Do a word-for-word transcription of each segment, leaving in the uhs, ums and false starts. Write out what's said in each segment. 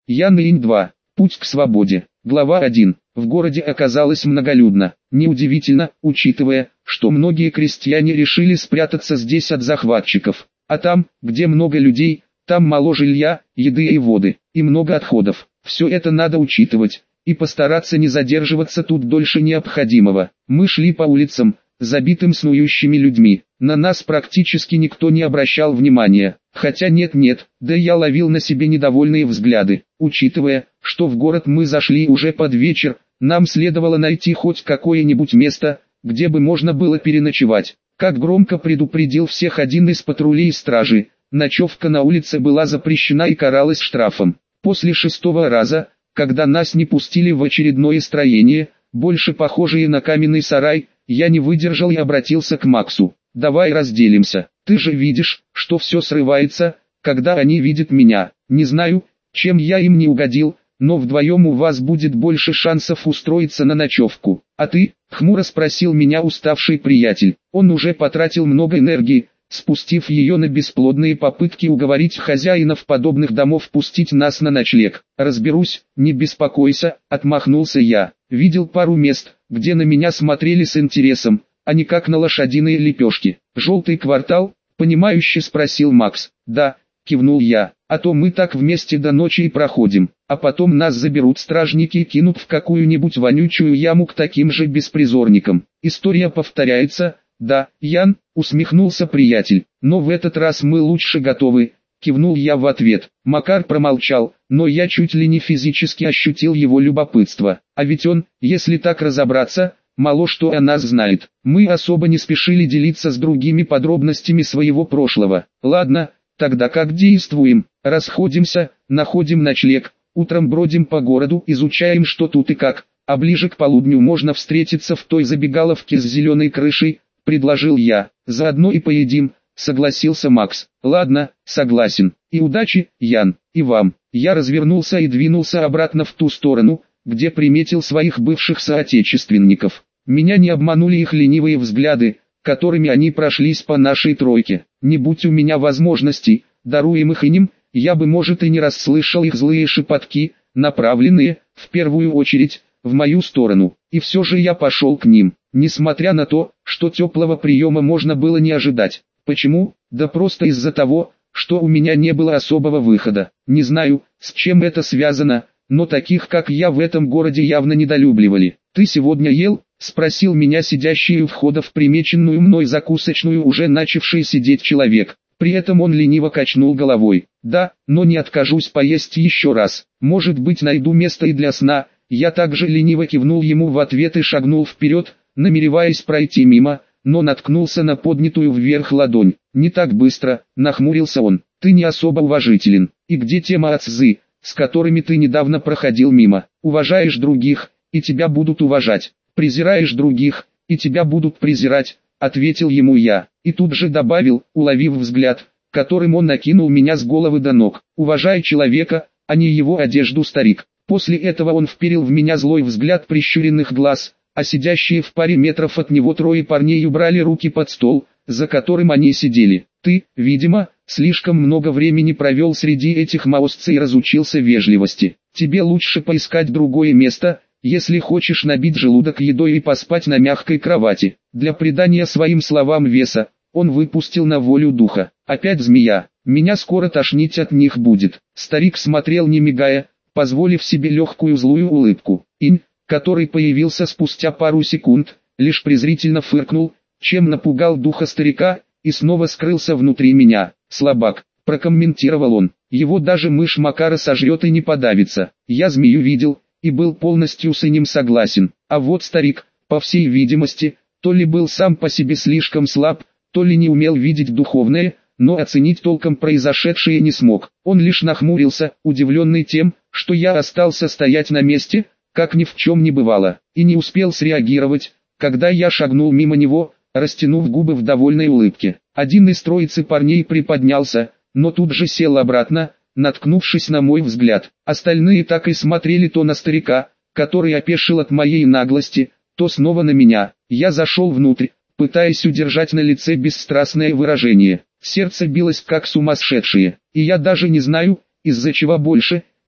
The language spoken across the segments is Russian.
Ян Инь два. Путь к свободе. Глава один. В городе оказалось многолюдно. Неудивительно, учитывая, что многие крестьяне решили спрятаться здесь от захватчиков. А там, где много людей, там мало жилья, еды и воды, и много отходов. Все это надо учитывать, и постараться не задерживаться тут дольше необходимого. Мы шли по улицам, забитым снующими людьми. На нас практически никто не обращал внимания. Хотя нет-нет, да я ловил на себе недовольные взгляды. Учитывая, что в город мы зашли уже под вечер, нам следовало найти хоть какое-нибудь место, где бы можно было переночевать. Как громко предупредил всех один из патрулей стражи, ночевка на улице была запрещена и каралась штрафом. После шестого раза, когда нас не пустили в очередное строение, больше похожее на каменный сарай, я не выдержал и обратился к Максу. «Давай разделимся. Ты же видишь, что все срывается, когда они видят меня. Не знаю, чем я им не угодил, но вдвоем у вас будет больше шансов устроиться на ночевку. А ты?» — хмуро спросил меня уставший приятель. Он уже потратил много энергии, спустив ее на бесплодные попытки уговорить хозяинов подобных домов пустить нас на ночлег. «Разберусь, не беспокойся», — отмахнулся я. Видел пару мест, где на меня смотрели с интересом, а не как на лошадиные лепешки. «Желтый квартал?» — понимающе спросил Макс. «Да», — кивнул я, — «а то мы так вместе до ночи и проходим, а потом нас заберут стражники и кинут в какую-нибудь вонючую яму к таким же беспризорникам. История повторяется». «Да, Ян», — усмехнулся приятель, — «но в этот раз мы лучше готовы», — кивнул я в ответ. Макар промолчал, но я чуть ли не физически ощутил его любопытство. А ведь он, если так разобраться, мало что о нас знает. Мы особо не спешили делиться с другими подробностями своего прошлого. «Ладно, тогда как действуем? Расходимся, находим ночлег, утром бродим по городу, изучаем, что тут и как, а ближе к полудню можно встретиться в той забегаловке с зеленой крышей», — предложил я. «Заодно и поедим», — согласился Макс. «Ладно, согласен. И удачи, Ян, и вам». Я развернулся и двинулся обратно в ту сторону, где приметил своих бывших соотечественников. Меня не обманули их ленивые взгляды, которыми они прошлись по нашей тройке. Не будь у меня возможностей, даруемых им, я бы, может, и не расслышал их злые шепотки, направленные, в первую очередь, в мою сторону. И все же я пошел к ним, несмотря на то, что теплого приема можно было не ожидать. Почему? Да просто из-за того, что у меня не было особого выхода. Не знаю, с чем это связано, но таких как я в этом городе явно недолюбливали. «Ты сегодня ел?» — спросил меня сидящий у входа в примеченную мной закусочную уже начавший сидеть человек. При этом он лениво качнул головой. «Да, но не откажусь поесть еще раз. Может быть, найду место и для сна». Я также лениво кивнул ему в ответ и шагнул вперед, намереваясь пройти мимо, но наткнулся на поднятую вверх ладонь. «Не так быстро», — нахмурился он. «Ты не особо уважителен. И где те маотцзы, с которыми ты недавно проходил мимо? Уважаешь других, и тебя будут уважать. Презираешь других, и тебя будут презирать», — ответил ему я. И тут же добавил, уловив взгляд, которым он накинул меня с головы до ног. «Уважай человека, а не его одежду, старик». После этого он вперил в меня злой взгляд прищуренных глаз, а сидящие в паре метров от него трое парней убрали руки под стол, за которым они сидели. «Ты, видимо, слишком много времени провел среди этих маосцев и разучился вежливости. Тебе лучше поискать другое место, если хочешь набить желудок едой и поспать на мягкой кровати». Для придания своим словам веса, он выпустил на волю духа. «Опять змея, меня скоро тошнить от них будет». Старик смотрел не мигая, позволив себе легкую злую улыбку. Инь, который появился спустя пару секунд, лишь презрительно фыркнул, чем напугал духа старика, и снова скрылся внутри меня. «Слабак», — прокомментировал он, — «его даже мышь Макара сожрет и не подавится». Я змею видел, и был полностью с ним согласен. А вот старик, по всей видимости, то ли был сам по себе слишком слаб, то ли не умел видеть духовное, но оценить толком произошедшее не смог. Он лишь нахмурился, удивленный тем, что я остался стоять на месте, как ни в чем не бывало, и не успел среагировать, когда я шагнул мимо него, растянув губы в довольной улыбке. Один из троицы парней приподнялся, но тут же сел обратно, наткнувшись на мой взгляд. Остальные так и смотрели то на старика, который опешил от моей наглости, то снова на меня. Я зашел внутрь, пытаясь удержать на лице бесстрастное выражение. Сердце билось как сумасшедшее, и я даже не знаю, из-за чего больше,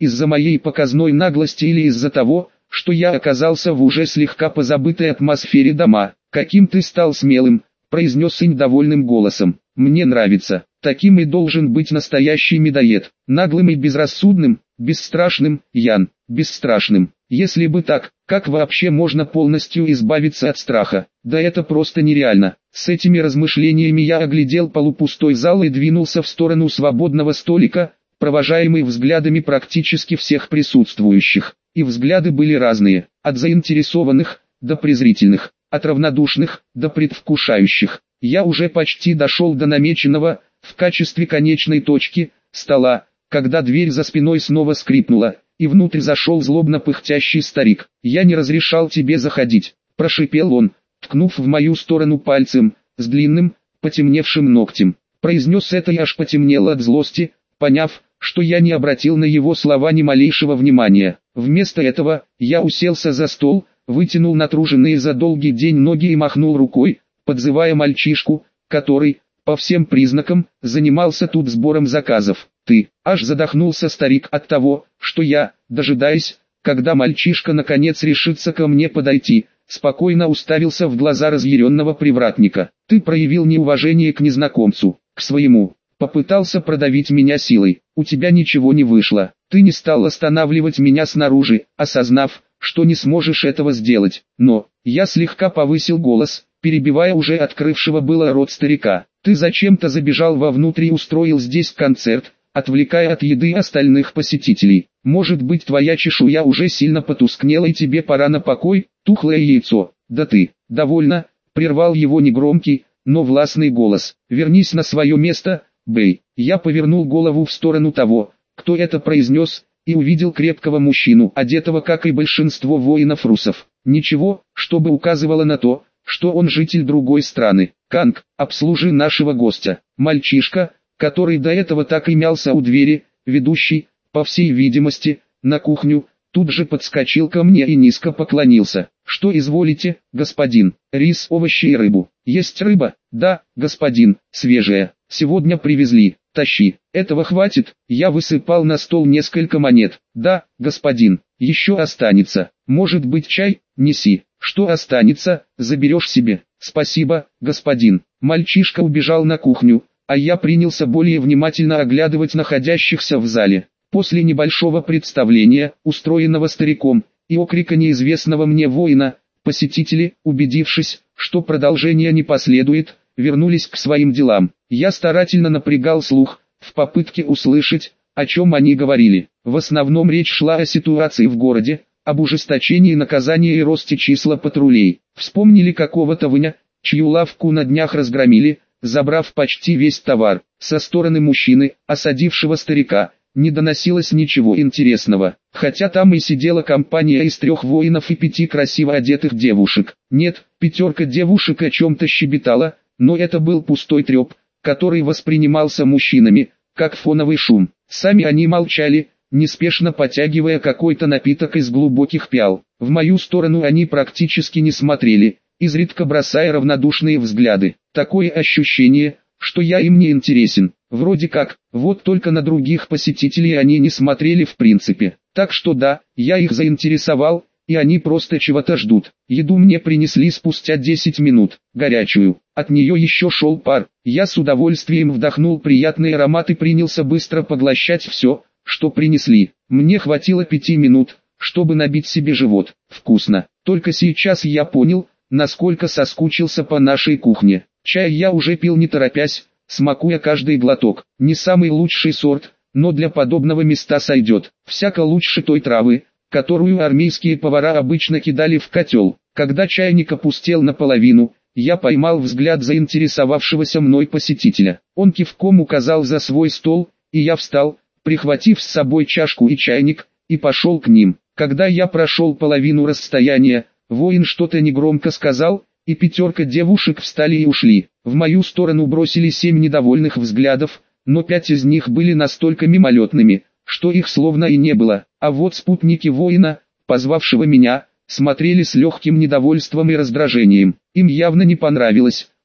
из-за моей показной наглости или из-за того, что я оказался в уже слегка позабытой атмосфере дома. «Каким ты стал смелым», — произнес Инь довольным голосом. «Мне нравится. Таким и должен быть настоящий медоед. Наглым и безрассудным, бесстрашным, Ян, бесстрашным. Если бы так, как вообще можно полностью избавиться от страха? Да это просто нереально». С этими размышлениями я оглядел полупустой зал и двинулся в сторону свободного столика, провожаемый взглядами практически всех присутствующих. И взгляды были разные, от заинтересованных до презрительных, от равнодушных до предвкушающих. Я уже почти дошел до намеченного, в качестве конечной точки, стола, когда дверь за спиной снова скрипнула, и внутрь зашел злобно пыхтящий старик. «Я не разрешал тебе заходить», – прошипел он, ткнув в мою сторону пальцем, с длинным, потемневшим ногтем. Произнес это и аж потемнел от злости, поняв, что я не обратил на его слова ни малейшего внимания. Вместо этого, я уселся за стол, вытянул натруженные за долгий день ноги и махнул рукой, подзывая мальчишку, который, по всем признакам, занимался тут сбором заказов. «Ты», аж задохнулся старик от того, что я, дожидаясь, когда мальчишка наконец решится ко мне подойти, спокойно уставился в глаза разъяренного привратника. «Ты проявил неуважение к незнакомцу, к своему, попытался продавить меня силой, у тебя ничего не вышло, ты не стал останавливать меня снаружи, осознав, что не сможешь этого сделать, но...» Я слегка повысил голос, перебивая уже открывшего было рот старика. «Ты зачем-то забежал вовнутрь и устроил здесь концерт, отвлекая от еды остальных посетителей. Может быть, твоя чешуя уже сильно потускнела и тебе пора на покой, тухлое яйцо. Да ты, довольно», — прервал его негромкий, но властный голос. «Вернись на свое место, Бэй». Я повернул голову в сторону того, кто это произнес, и увидел крепкого мужчину, одетого как и большинство воинов-русов. Ничего, чтобы указывало на то, что он житель другой страны. «Канг, обслужи нашего гостя». Мальчишка, который до этого так и мялся у двери, ведущий, по всей видимости, на кухню, тут же подскочил ко мне и низко поклонился. «Что изволите, господин? Рис, овощи и рыбу. Есть рыба?» «Да, господин, свежая. Сегодня привезли. Тащи». «Этого хватит?» Я высыпал на стол несколько монет. «Да, господин. Еще останется. Может быть, чай? Неси. Что останется, заберешь себе». «Спасибо, господин». Мальчишка убежал на кухню, а я принялся более внимательно оглядывать находящихся в зале. После небольшого представления, устроенного стариком, и окрика неизвестного мне воина, посетители, убедившись, что продолжения не последует, вернулись к своим делам. Я старательно напрягал слух, в попытке услышать, о чем они говорили. В основном речь шла о ситуации в городе, об ужесточении наказания и росте числа патрулей. Вспомнили какого-то выня, чью лавку на днях разгромили, забрав почти весь товар. Со стороны мужчины, осадившего старика, не доносилось ничего интересного, хотя там и сидела компания из трех воинов и пяти красиво одетых девушек. Нет, пятерка девушек о чем-то щебетала, но это был пустой треп, который воспринимался мужчинами, как фоновый шум. Сами они молчали, неспешно потягивая какой-то напиток из глубоких пиал. В мою сторону они практически не смотрели, изредка бросая равнодушные взгляды. Такое ощущение, что я им не интересен. Вроде как, вот только на других посетителей они не смотрели в принципе. Так что да, я их заинтересовал, и они просто чего-то ждут. Еду мне принесли спустя десять минут, горячую. От нее еще шел пар. Я с удовольствием вдохнул приятный аромат и принялся быстро поглощать все, что принесли. Мне хватило пяти минут, чтобы набить себе живот. Вкусно. Только сейчас я понял, насколько соскучился по нашей кухне. Чай я уже пил не торопясь, смакуя каждый глоток. Не самый лучший сорт, но для подобного места сойдет. Всяко лучше той травы, которую армейские повара обычно кидали в котел. Когда чайник опустел наполовину, я поймал взгляд заинтересовавшегося мной посетителя. Он кивком указал за свой стол, и я встал, прихватив с собой чашку и чайник, и пошел к ним. Когда я прошел половину расстояния, воин что-то негромко сказал, и пятерка девушек встали и ушли. В мою сторону бросили семь недовольных взглядов, но пять из них были настолько мимолетными, что их словно и не было. А вот спутники воина, позвавшего меня, смотрели с легким недовольством и раздражением. Им явно не понравилось,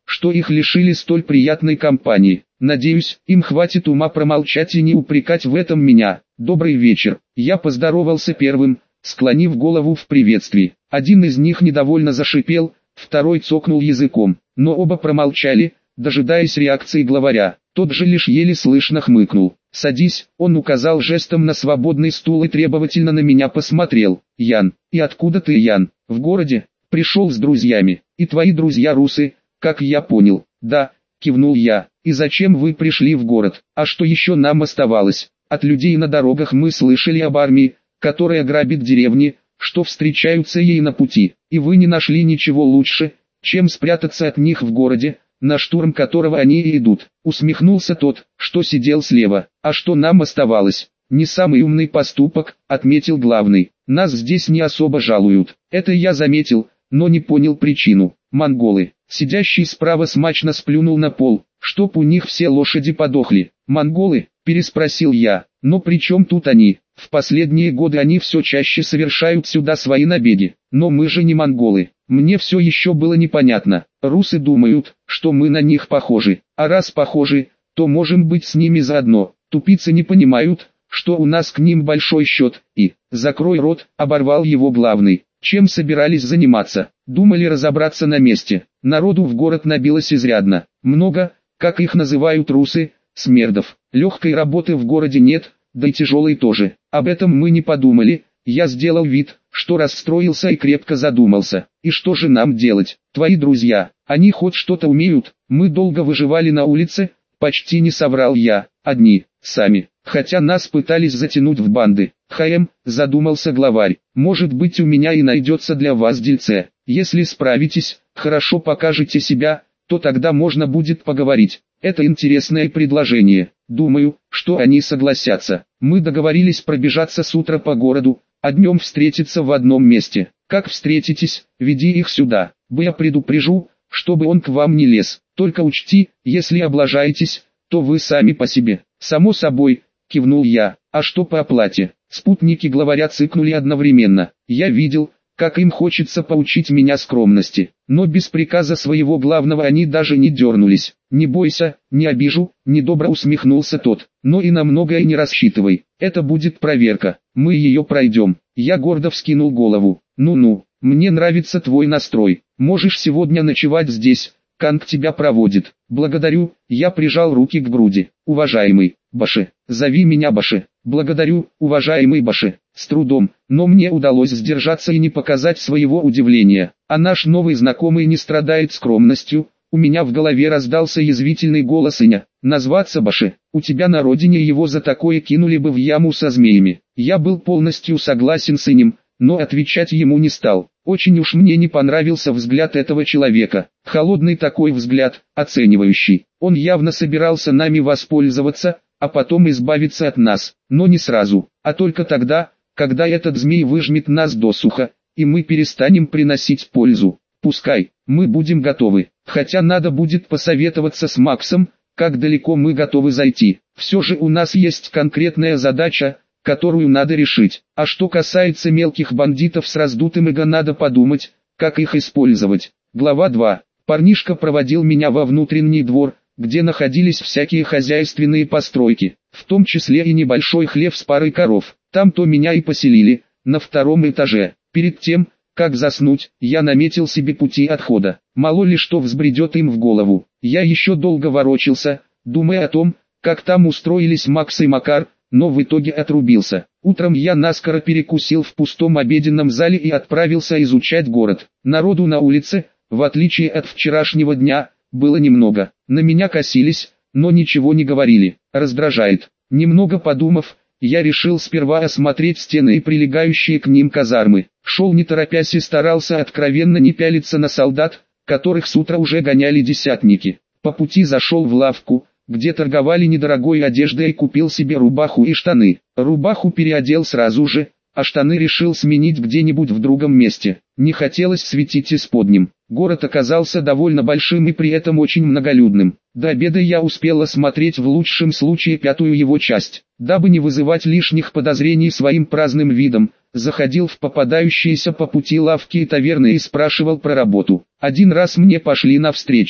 что их лишили столь приятной компании. Надеюсь, им хватит ума промолчать и не упрекать в этом меня. Добрый вечер. Я поздоровался первым, склонив голову в приветствии. Один из них недовольно зашипел, второй цокнул языком, но оба промолчали, дожидаясь реакции главаря. Тот же лишь еле слышно хмыкнул. «Садись», он указал жестом на свободный стул и требовательно на меня посмотрел. «Ян, и откуда ты, Ян? В городе? Пришел с друзьями. И твои друзья русы, как я понял». «Да», кивнул я. «И зачем вы пришли в город? А что еще нам оставалось? От людей на дорогах мы слышали об армии, которая грабит деревни, что встречаются ей на пути, и вы не нашли ничего лучше, чем спрятаться от них в городе, на штурм которого они и идут». Усмехнулся тот, что сидел слева. «А что нам оставалось? Не самый умный поступок», отметил главный. «Нас здесь не особо жалуют». Это я заметил, но не понял причину. Монголы. Сидящий справа смачно сплюнул на пол, чтоб у них все лошади подохли. «Монголы?» – переспросил я. «Но при чем тут они? В последние годы они все чаще совершают сюда свои набеги. Но мы же не монголы». Мне все еще было непонятно. Русы думают, что мы на них похожи. А раз похожи, то можем быть с ними заодно. Тупицы не понимают, что у нас к ним большой счет. И, закрой рот, оборвал его главный. Чем собирались заниматься? Думали разобраться на месте. Народу в город набилось изрядно. Много, как их называют русы, смердов. Легкой работы в городе нет, да и тяжелой тоже. Об этом мы не подумали. Я сделал вид, что расстроился и крепко задумался. И что же нам делать? Твои друзья, они хоть что-то умеют? Мы долго выживали на улице, почти не соврал я. Одни, сами. Хотя нас пытались затянуть в банды. Хм, задумался главарь. Может быть, у меня и найдется для вас дельце. Если справитесь, хорошо покажете себя, то тогда можно будет поговорить. Это интересное предложение. Думаю, что они согласятся. Мы договорились пробежаться с утра по городу, а днем встретиться в одном месте. Как встретитесь, веди их сюда. Я предупрежу, чтобы он к вам не лез. Только учти, если облажаетесь, то вы сами по себе. Само собой, кивнул я. А что по оплате? Спутники главаря цыкнули одновременно. Я видел, как им хочется поучить меня скромности. Но без приказа своего главного они даже не дернулись. «Не бойся, не обижу», — недобро усмехнулся тот. «Но и на многое не рассчитывай. Это будет проверка. Мы ее пройдем». Я гордо вскинул голову. «Ну-ну, мне нравится твой настрой. Можешь сегодня ночевать здесь. Канг тебя проводит». «Благодарю», — я прижал руки к груди. «Уважаемый Баши, зови меня Баши». «Благодарю, уважаемый Баши». С трудом, но мне удалось сдержаться и не показать своего удивления. А наш новый знакомый не страдает скромностью. У меня в голове раздался язвительный голос Иня. «Назваться Баши, у тебя на родине его за такое кинули бы в яму со змеями». Я был полностью согласен с Инем, но отвечать ему не стал. Очень уж мне не понравился взгляд этого человека. Холодный такой взгляд, оценивающий. Он явно собирался нами воспользоваться, а потом избавиться от нас. Но не сразу, а только тогда, когда этот змей выжмет нас досуха, и мы перестанем приносить пользу. Пускай, мы будем готовы. Хотя надо будет посоветоваться с Максом, как далеко мы готовы зайти. Все же у нас есть конкретная задача, которую надо решить. А что касается мелких бандитов с раздутым эго, надо подумать, как их использовать. Глава два. Парнишка проводил меня во внутренний двор, где находились всякие хозяйственные постройки, в том числе и небольшой хлев с парой коров. Там-то меня и поселили, на втором этаже. Перед тем, как заснуть, я наметил себе пути отхода. Мало ли что взбредет им в голову. Я еще долго ворочался, думая о том, как там устроились Макс и Макар, но в итоге отрубился. Утром я наскоро перекусил в пустом обеденном зале и отправился изучать город. Народу на улице, в отличие от вчерашнего дня, было немного. На меня косились, но ничего не говорили. Раздражает. Немного подумав, я решил сперва осмотреть стены и прилегающие к ним казармы. Шел не торопясь и старался откровенно не пялиться на солдат, которых с утра уже гоняли десятники. По пути зашел в лавку, где торговали недорогой одеждой, и купил себе рубаху и штаны. Рубаху переодел сразу же, а штаны решил сменить где-нибудь в другом месте. Не хотелось светить исподним. Город оказался довольно большим и при этом очень многолюдным. До обеда я успел осмотреть в лучшем случае пятую его часть. Дабы не вызывать лишних подозрений своим праздным видом, заходил в попадающиеся по пути лавки и таверны и спрашивал про работу. Один раз мне пошли навстречу.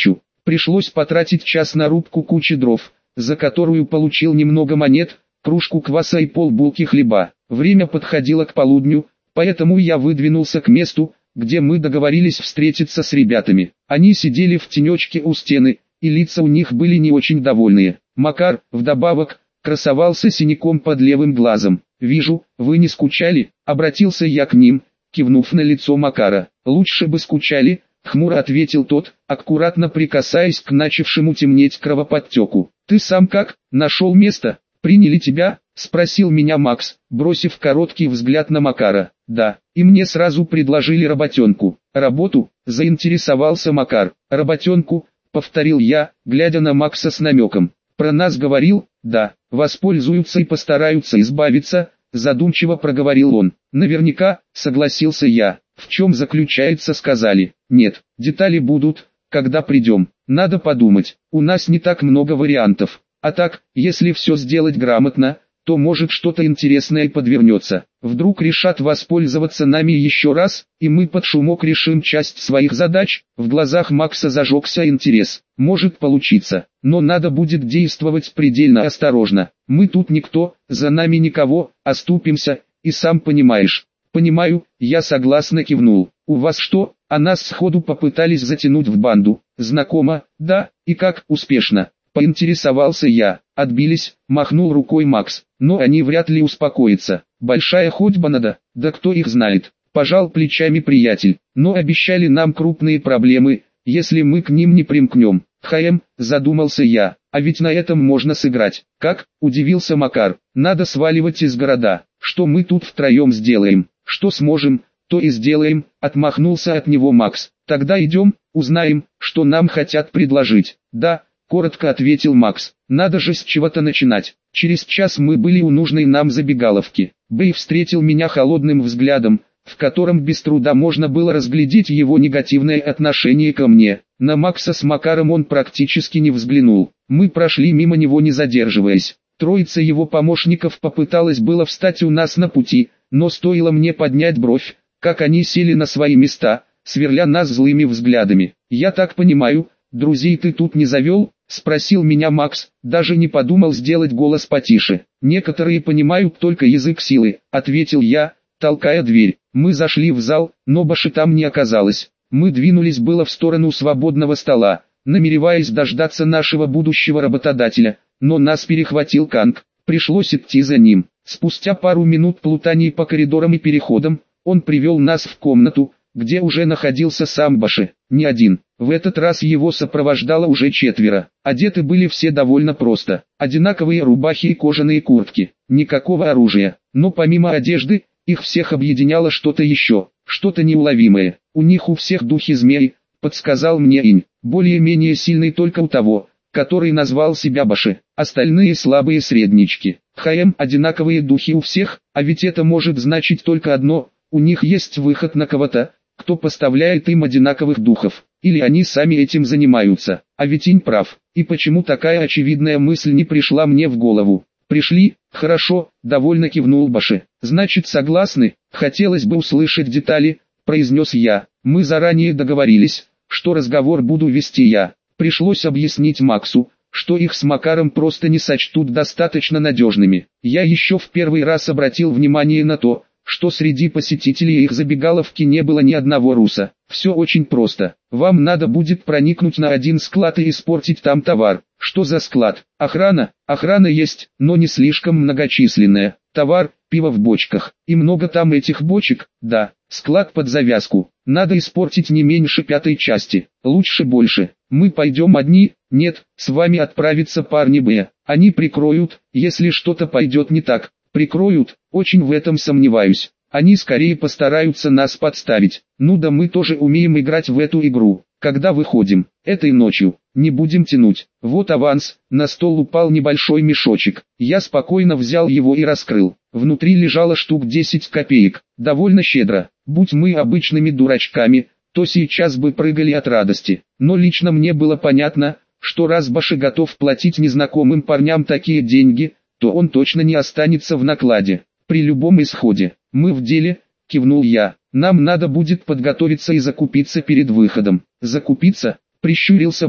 Пришлось потратить час на рубку кучи дров, за которую получил немного монет, кружку кваса и полбулки хлеба. Время подходило к полудню, поэтому я выдвинулся к месту, где мы договорились встретиться с ребятами. Они сидели в тенечке у стены, и лица у них были не очень довольные. Макар, вдобавок, красовался синяком под левым глазом. «Вижу, вы не скучали», — обратился я к ним, кивнув на лицо Макара. «Лучше бы скучали», — хмуро ответил тот, аккуратно прикасаясь к начавшему темнеть кровоподтеку. «Ты сам как, нашел место? Приняли тебя?» — спросил меня Макс, бросив короткий взгляд на Макара. «Да, и мне сразу предложили работенку». «Работу?» — заинтересовался Макар. «Работенку?» — повторил я, глядя на Макса с намеком. «Про нас говорил?» «Да, воспользуются и постараются избавиться», — задумчиво проговорил он. «Наверняка», — согласился я. «В чем заключается, сказали?» «Нет, детали будут, когда придем. Надо подумать, у нас не так много вариантов. А так, если все сделать грамотно, то может что-то интересное подвернется. Вдруг решат воспользоваться нами еще раз, и мы под шумок решим часть своих задач». В глазах Макса зажегся интерес. «Может получиться, но надо будет действовать предельно осторожно. Мы тут никто, за нами никого, оступимся, и сам понимаешь». «Понимаю», я согласно кивнул. «У вас что?» А нас сходу попытались затянуть в банду. «Знакомо?» «Да, и как успешно?» Поинтересовался я. «Отбились», махнул рукой Макс. «Но они вряд ли успокоятся. Большая ходьба надо, да кто их знает». Пожал плечами приятель. «Но обещали нам крупные проблемы, если мы к ним не примкнем». «Хм», задумался я. «А ведь на этом можно сыграть». «Как?» удивился Макар. «Надо сваливать из города. Что мы тут втроем сделаем? Что сможем, то и сделаем», отмахнулся от него Макс. «Тогда идем, узнаем, что нам хотят предложить». «Да», коротко ответил Макс. «Надо же с чего-то начинать». Через час мы были у нужной нам забегаловки. Бэй встретил меня холодным взглядом, в котором без труда можно было разглядеть его негативное отношение ко мне. На Макса с Макаром он практически не взглянул. Мы прошли мимо него, не задерживаясь. Троица его помощников попыталась было встать у нас на пути, но стоило мне поднять бровь, как они сели на свои места, сверля нас злыми взглядами. «Я так понимаю, друзей ты тут не завел?» — спросил меня Макс, даже не подумал сделать голос потише. «Некоторые понимают только язык силы», — ответил я, толкая дверь. Мы зашли в зал, но Баши там не оказалось. Мы двинулись было в сторону свободного стола, намереваясь дождаться нашего будущего работодателя, но нас перехватил Канг. Пришлось идти за ним. Спустя пару минут плутаний по коридорам и переходам, он привел нас в комнату, где уже находился сам Баши. Не один. В этот раз его сопровождало уже четверо. Одеты были все довольно просто. Одинаковые рубахи и кожаные куртки. Никакого оружия. Но помимо одежды, их всех объединяло что-то еще. Что-то неуловимое. У них у всех духи змей, подсказал мне Инь. Более-менее сильный только у того, который назвал себя Баши. Остальные слабые среднички. Хм, одинаковые духи у всех, а ведь это может значить только одно. У них есть выход на кого-то, кто поставляет им одинаковых духов. Или они сами этим занимаются. А ведь Инь прав. И почему такая очевидная мысль не пришла мне в голову? «Пришли, хорошо», — довольно кивнул Баши. «Значит, согласны? Хотелось бы услышать детали», — произнес я. «Мы заранее договорились, что разговор буду вести я». Пришлось объяснить Максу, что их с Макаром просто не сочтут достаточно надежными. Я еще в первый раз обратил внимание на то, что среди посетителей их забегаловки не было ни одного руса. Все очень просто. Вам надо будет проникнуть на один склад и испортить там товар. Что за склад? Охрана? Охрана есть, но не слишком многочисленная. Товар, пиво в бочках. И много там этих бочек? Да. Склад под завязку. Надо испортить не меньше пятой части. Лучше больше. Мы пойдем одни? Нет, с вами отправятся парни Б. Они прикроют, если что-то пойдет не так. Прикроют? Очень в этом сомневаюсь. Они скорее постараются нас подставить. Ну да, мы тоже умеем играть в эту игру. Когда выходим? Этой ночью. Не будем тянуть. Вот аванс. На стол упал небольшой мешочек. Я спокойно взял его и раскрыл. Внутри лежало штук десять копеек. Довольно щедро. Будь мы обычными дурачками, то сейчас бы прыгали от радости. Но лично мне было понятно, что раз Баши готов платить незнакомым парням такие деньги, то он точно не останется в накладе. При любом исходе. «Мы в деле», — кивнул я. «Нам надо будет подготовиться и закупиться перед выходом». «Закупиться?» — прищурился Баши.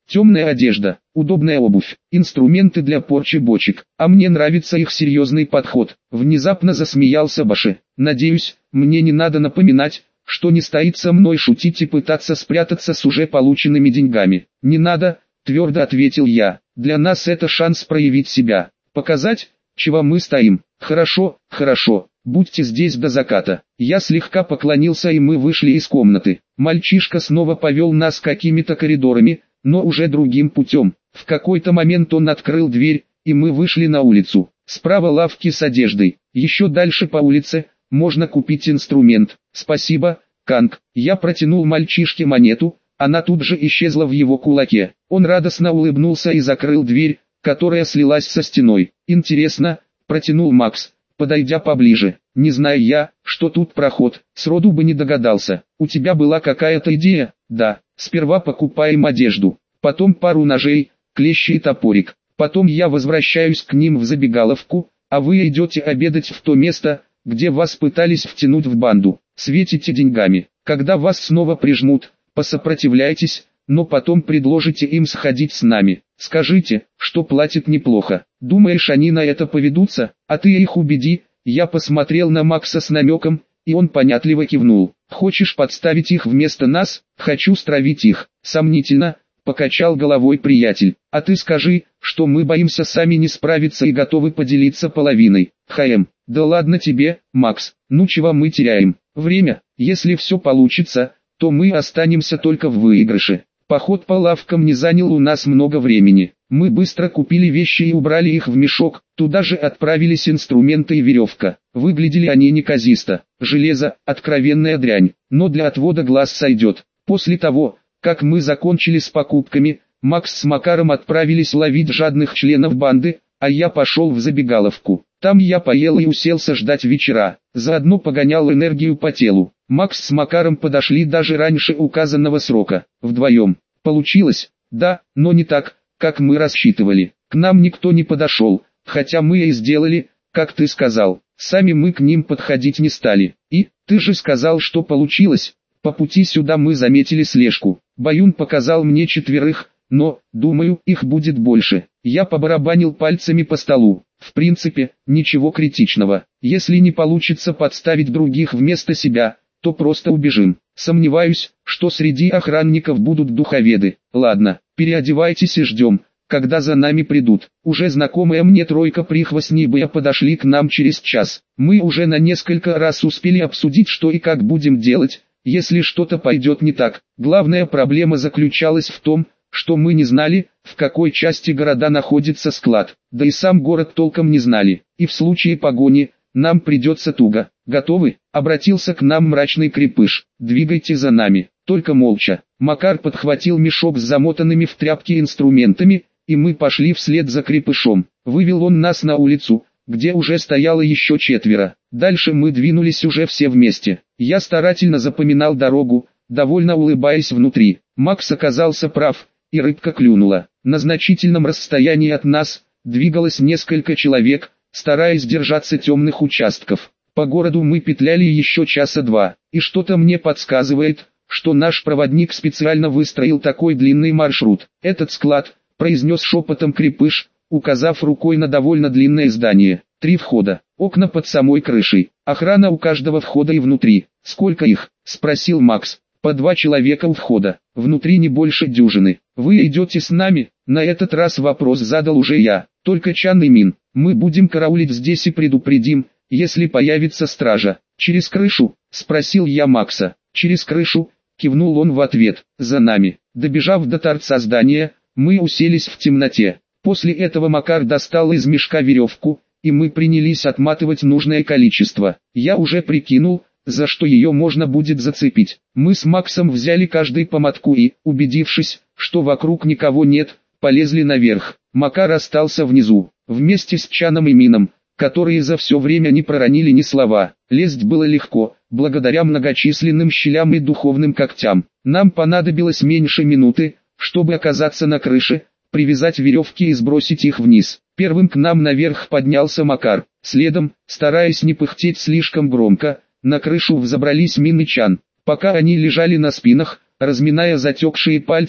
Темная одежда, удобная обувь, инструменты для порчи бочек, а мне нравится их серьезный подход. Внезапно засмеялся Баши. Надеюсь, мне не надо напоминать, что не стоит со мной шутить и пытаться спрятаться с уже полученными деньгами. Не надо, твердо ответил я. Для нас это шанс проявить себя, показать, чего мы стоим. Хорошо, хорошо, будьте здесь до заката. Я слегка поклонился, и мы вышли из комнаты. Мальчишка снова повел нас какими-то коридорами, но уже другим путем. В какой-то момент он открыл дверь, и мы вышли на улицу. Справа лавки с одеждой, еще дальше по улице можно купить инструмент. Спасибо, Канг. Я протянул мальчишке монету, она тут же исчезла в его кулаке. Он радостно улыбнулся и закрыл дверь, которая слилась со стеной. Интересно, протянул Макс, подойдя поближе. Не знаю я, что тут проход, сроду бы не догадался. У тебя была какая-то идея? Да. Сперва покупаем одежду, потом пару ножей, клещи и топорик. Потом я возвращаюсь к ним в забегаловку, а вы идете обедать в то место, где вас пытались втянуть в банду. Светите деньгами. Когда вас снова прижмут, посопротивляйтесь, но потом предложите им сходить с нами. Скажите, что платят неплохо. Думаешь, они на это поведутся? А ты их убеди. Я посмотрел на Макса с намеком, и он понятливо кивнул. Хочешь подставить их вместо нас? Хочу стравить их. Сомнительно, покачал головой приятель. А ты скажи, что мы боимся сами не справиться и готовы поделиться половиной. Хаем, да ладно тебе, Макс, ну чего мы теряем? Время. Если все получится, то мы останемся только в выигрыше. Поход по лавкам не занял у нас много времени. Мы быстро купили вещи и убрали их в мешок, туда же отправились инструменты и веревка. Выглядели они неказисто, железо, откровенная дрянь, но для отвода глаз сойдет. После того, как мы закончили с покупками, Макс с Макаром отправились ловить жадных членов банды, а я пошел в забегаловку. Там я поел и уселся ждать вечера, заодно погонял энергию по телу. Макс с Макаром подошли даже раньше указанного срока. Вдвоем. Получилось? Да, но не так, как мы рассчитывали. К нам никто не подошел, хотя мы и сделали, как ты сказал. Сами мы к ним подходить не стали. И, ты же сказал, что получилось. По пути сюда мы заметили слежку. Баюн показал мне четверых, но, думаю, их будет больше. Я побарабанил пальцами по столу. В принципе, ничего критичного. Если не получится подставить других вместо себя, то просто убежим. Сомневаюсь, что среди охранников будут духоведы. Ладно, переодевайтесь и ждем, когда за нами придут. Уже знакомая мне тройка прихвостней боя подошли к нам через час. Мы уже на несколько раз успели обсудить, что и как будем делать, если что-то пойдет не так. Главная проблема заключалась в том, что мы не знали, в какой части города находится склад, да и сам город толком не знали, и в случае погони, нам придется туго. Готовы? Обратился к нам мрачный крепыш. Двигайте за нами, только молча. Макар подхватил мешок с замотанными в тряпки инструментами, и мы пошли вслед за крепышом. Вывел он нас на улицу, где уже стояло еще четверо. Дальше мы двинулись уже все вместе. Я старательно запоминал дорогу, довольно улыбаясь внутри. Макс оказался прав, и рыбка клюнула. На значительном расстоянии от нас двигалось несколько человек, стараясь держаться темных участков. По городу мы петляли еще часа два, и что-то мне подсказывает, что наш проводник специально выстроил такой длинный маршрут. Этот склад, произнес шепотом крепыш, указав рукой на довольно длинное здание. Три входа, окна под самой крышей, охрана у каждого входа и внутри. Сколько их? Спросил Макс. По два человека у входа, внутри не больше дюжины. Вы идете с нами? На этот раз вопрос задал уже я. Только Чан и Мин. Мы будем караулить здесь и предупредим, если появится стража. Через крышу? Спросил я Макса. Через крышу, кивнул он в ответ. За нами. Добежав до торца здания, мы уселись в темноте. После этого Макар достал из мешка веревку, и мы принялись отматывать нужное количество. Я уже прикинул, за что ее можно будет зацепить. Мы с Максом взяли каждый по мотку и, убедившись, что вокруг никого нет, полезли наверх. Макар остался внизу, вместе с Чаном и Мином, которые за все время не проронили ни слова. Лезть было легко, благодаря многочисленным щелям и духовным когтям. Нам понадобилось меньше минуты, чтобы оказаться на крыше, привязать веревки и сбросить их вниз. Первым к нам наверх поднялся Макар. Следом, стараясь не пыхтеть слишком громко, на крышу взобрались Мин и Чан. Пока они лежали на спинах, разминая затекшие пальцы,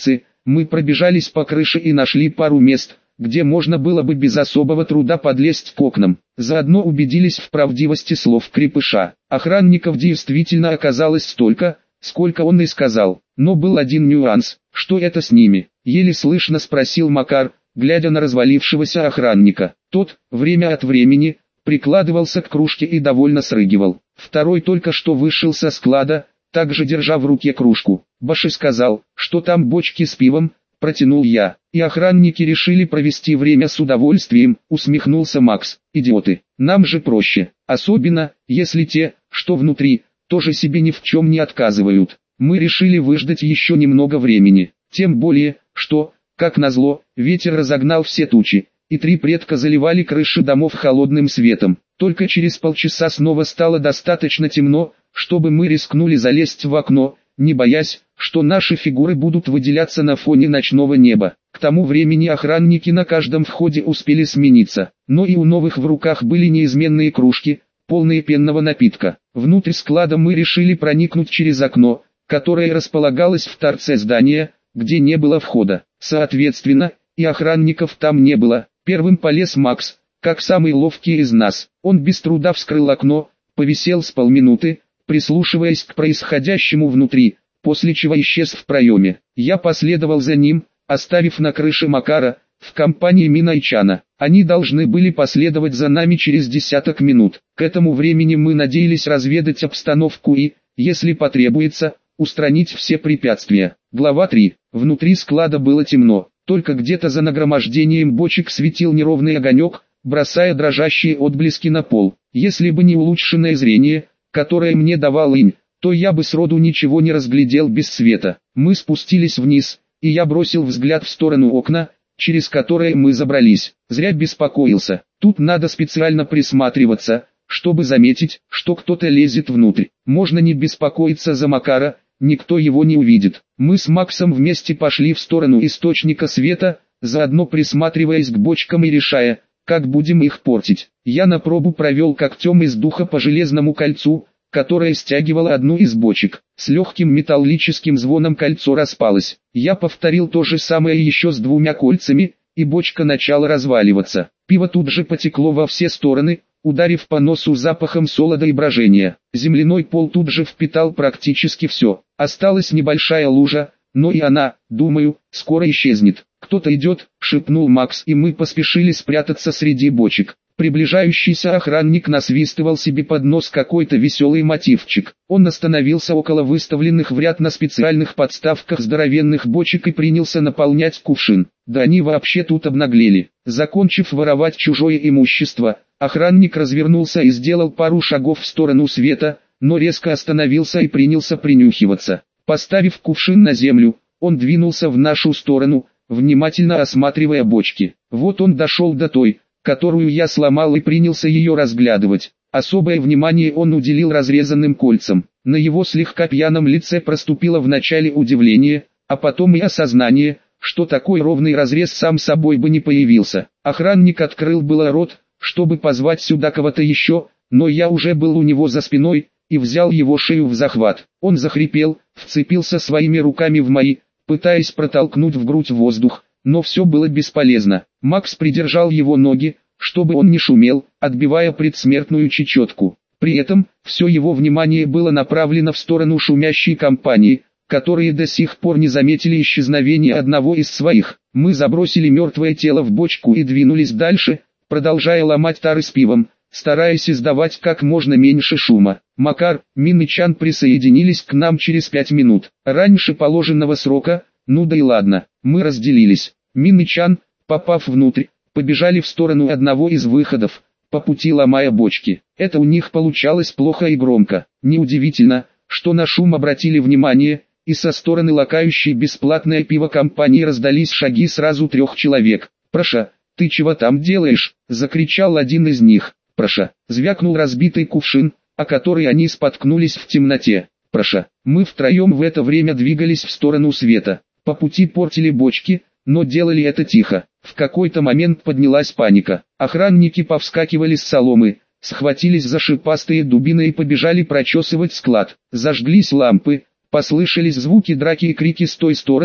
Мы пробежались по крыше и нашли пару мест, где можно было бы без особого труда подлезть к окнам. Заодно убедились в правдивости слов крепыша. Охранников действительно оказалось столько, сколько он и сказал. Но был один нюанс. Что это с ними? Еле слышно спросил Макар, глядя на развалившегося охранника. Тот, время от времени, прикладывался к кружке и довольно срыгивал. Второй только что вышел со склада, также держа в руке кружку. Баши сказал, что там бочки с пивом, протянул я. И охранники решили провести время с удовольствием, усмехнулся Макс. Идиоты, нам же проще, особенно, если те, что внутри, тоже себе ни в чем не отказывают. Мы решили выждать еще немного времени, тем более, что, как назло, ветер разогнал все тучи, и три предка заливали крыши домов холодным светом. Только через полчаса снова стало достаточно темно, чтобы мы рискнули залезть в окно, не боясь, что наши фигуры будут выделяться на фоне ночного неба. К тому времени охранники на каждом входе успели смениться, но и у новых в руках были неизменные кружки, полные пенного напитка. Внутрь склада мы решили проникнуть через окно, которое располагалось в торце здания, где не было входа. Соответственно, и охранников там не было. Первым полез Макс, как самый ловкий из нас. Он без труда вскрыл окно, повисел с полминуты, прислушиваясь к происходящему внутри, после чего исчез в проеме. Я последовал за ним, оставив на крыше Макара, в компании Минайчана. Они должны были последовать за нами через десяток минут. К этому времени мы надеялись разведать обстановку и, если потребуется, устранить все препятствия. Глава три. Внутри склада было темно, только где-то за нагромождением бочек светил неровный огонек, бросая дрожащие отблески на пол. Если бы не улучшенное зрение, которое мне давал инь, то я бы сроду ничего не разглядел без света. Мы спустились вниз, и я бросил взгляд в сторону окна, через которое мы забрались. Зря беспокоился. Тут надо специально присматриваться, чтобы заметить, что кто-то лезет внутрь. Можно не беспокоиться за Макара, никто его не увидит. Мы с Максом вместе пошли в сторону источника света, заодно присматриваясь к бочкам и решая, как будем их портить. Я на пробу провел когтем из духа по железному кольцу, которое стягивало одну из бочек. С легким металлическим звоном кольцо распалось. Я повторил то же самое еще с двумя кольцами, и бочка начала разваливаться. Пиво тут же потекло во все стороны, ударив по носу запахом солода и брожения. Земляной пол тут же впитал практически все. Осталась небольшая лужа, но и она, думаю, скоро исчезнет. «Кто-то идет», — шепнул Макс, и мы поспешили спрятаться среди бочек. Приближающийся охранник насвистывал себе под нос какой-то веселый мотивчик. Он остановился около выставленных в ряд на специальных подставках здоровенных бочек и принялся наполнять кувшин. Да они вообще тут обнаглели. Закончив воровать чужое имущество, охранник развернулся и сделал пару шагов в сторону света, но резко остановился и принялся принюхиваться. Поставив кувшин на землю, он двинулся в нашу сторону, внимательно осматривая бочки. Вот он дошел до той, которую я сломал, и принялся ее разглядывать. Особое внимание он уделил разрезанным кольцам. На его слегка пьяном лице проступило вначале удивление, а потом и осознание, что такой ровный разрез сам собой бы не появился. Охранник открыл было рот, чтобы позвать сюда кого-то еще, но я уже был у него за спиной, и взял его шею в захват. Он захрипел, вцепился своими руками в мои, пытаясь протолкнуть в грудь воздух, но все было бесполезно. Макс придержал его ноги, чтобы он не шумел, отбивая предсмертную чечетку. При этом, все его внимание было направлено в сторону шумящей компании, которые до сих пор не заметили исчезновения одного из своих. Мы забросили мертвое тело в бочку и двинулись дальше, продолжая ломать тары с пивом, стараясь издавать как можно меньше шума. Макар, Мин и Чан присоединились к нам через пять минут. Раньше положенного срока, ну да и ладно, мы разделились. Мин и Чан, попав внутрь, побежали в сторону одного из выходов, по пути ломая бочки. Это у них получалось плохо и громко. Неудивительно, что на шум обратили внимание, и со стороны лакающей бесплатное пиво компании раздались шаги сразу трех человек. «Проша, ты чего там делаешь?» — закричал один из них. «Проша!» — звякнул разбитый кувшин, о который они споткнулись в темноте. «Проша!» Мы втроем в это время двигались в сторону света. По пути портили бочки, но делали это тихо. В какой-то момент поднялась паника. Охранники повскакивали с соломы, схватились за шипастые дубины и побежали прочесывать склад. Зажглись лампы, послышались звуки драки и крики с той стороны,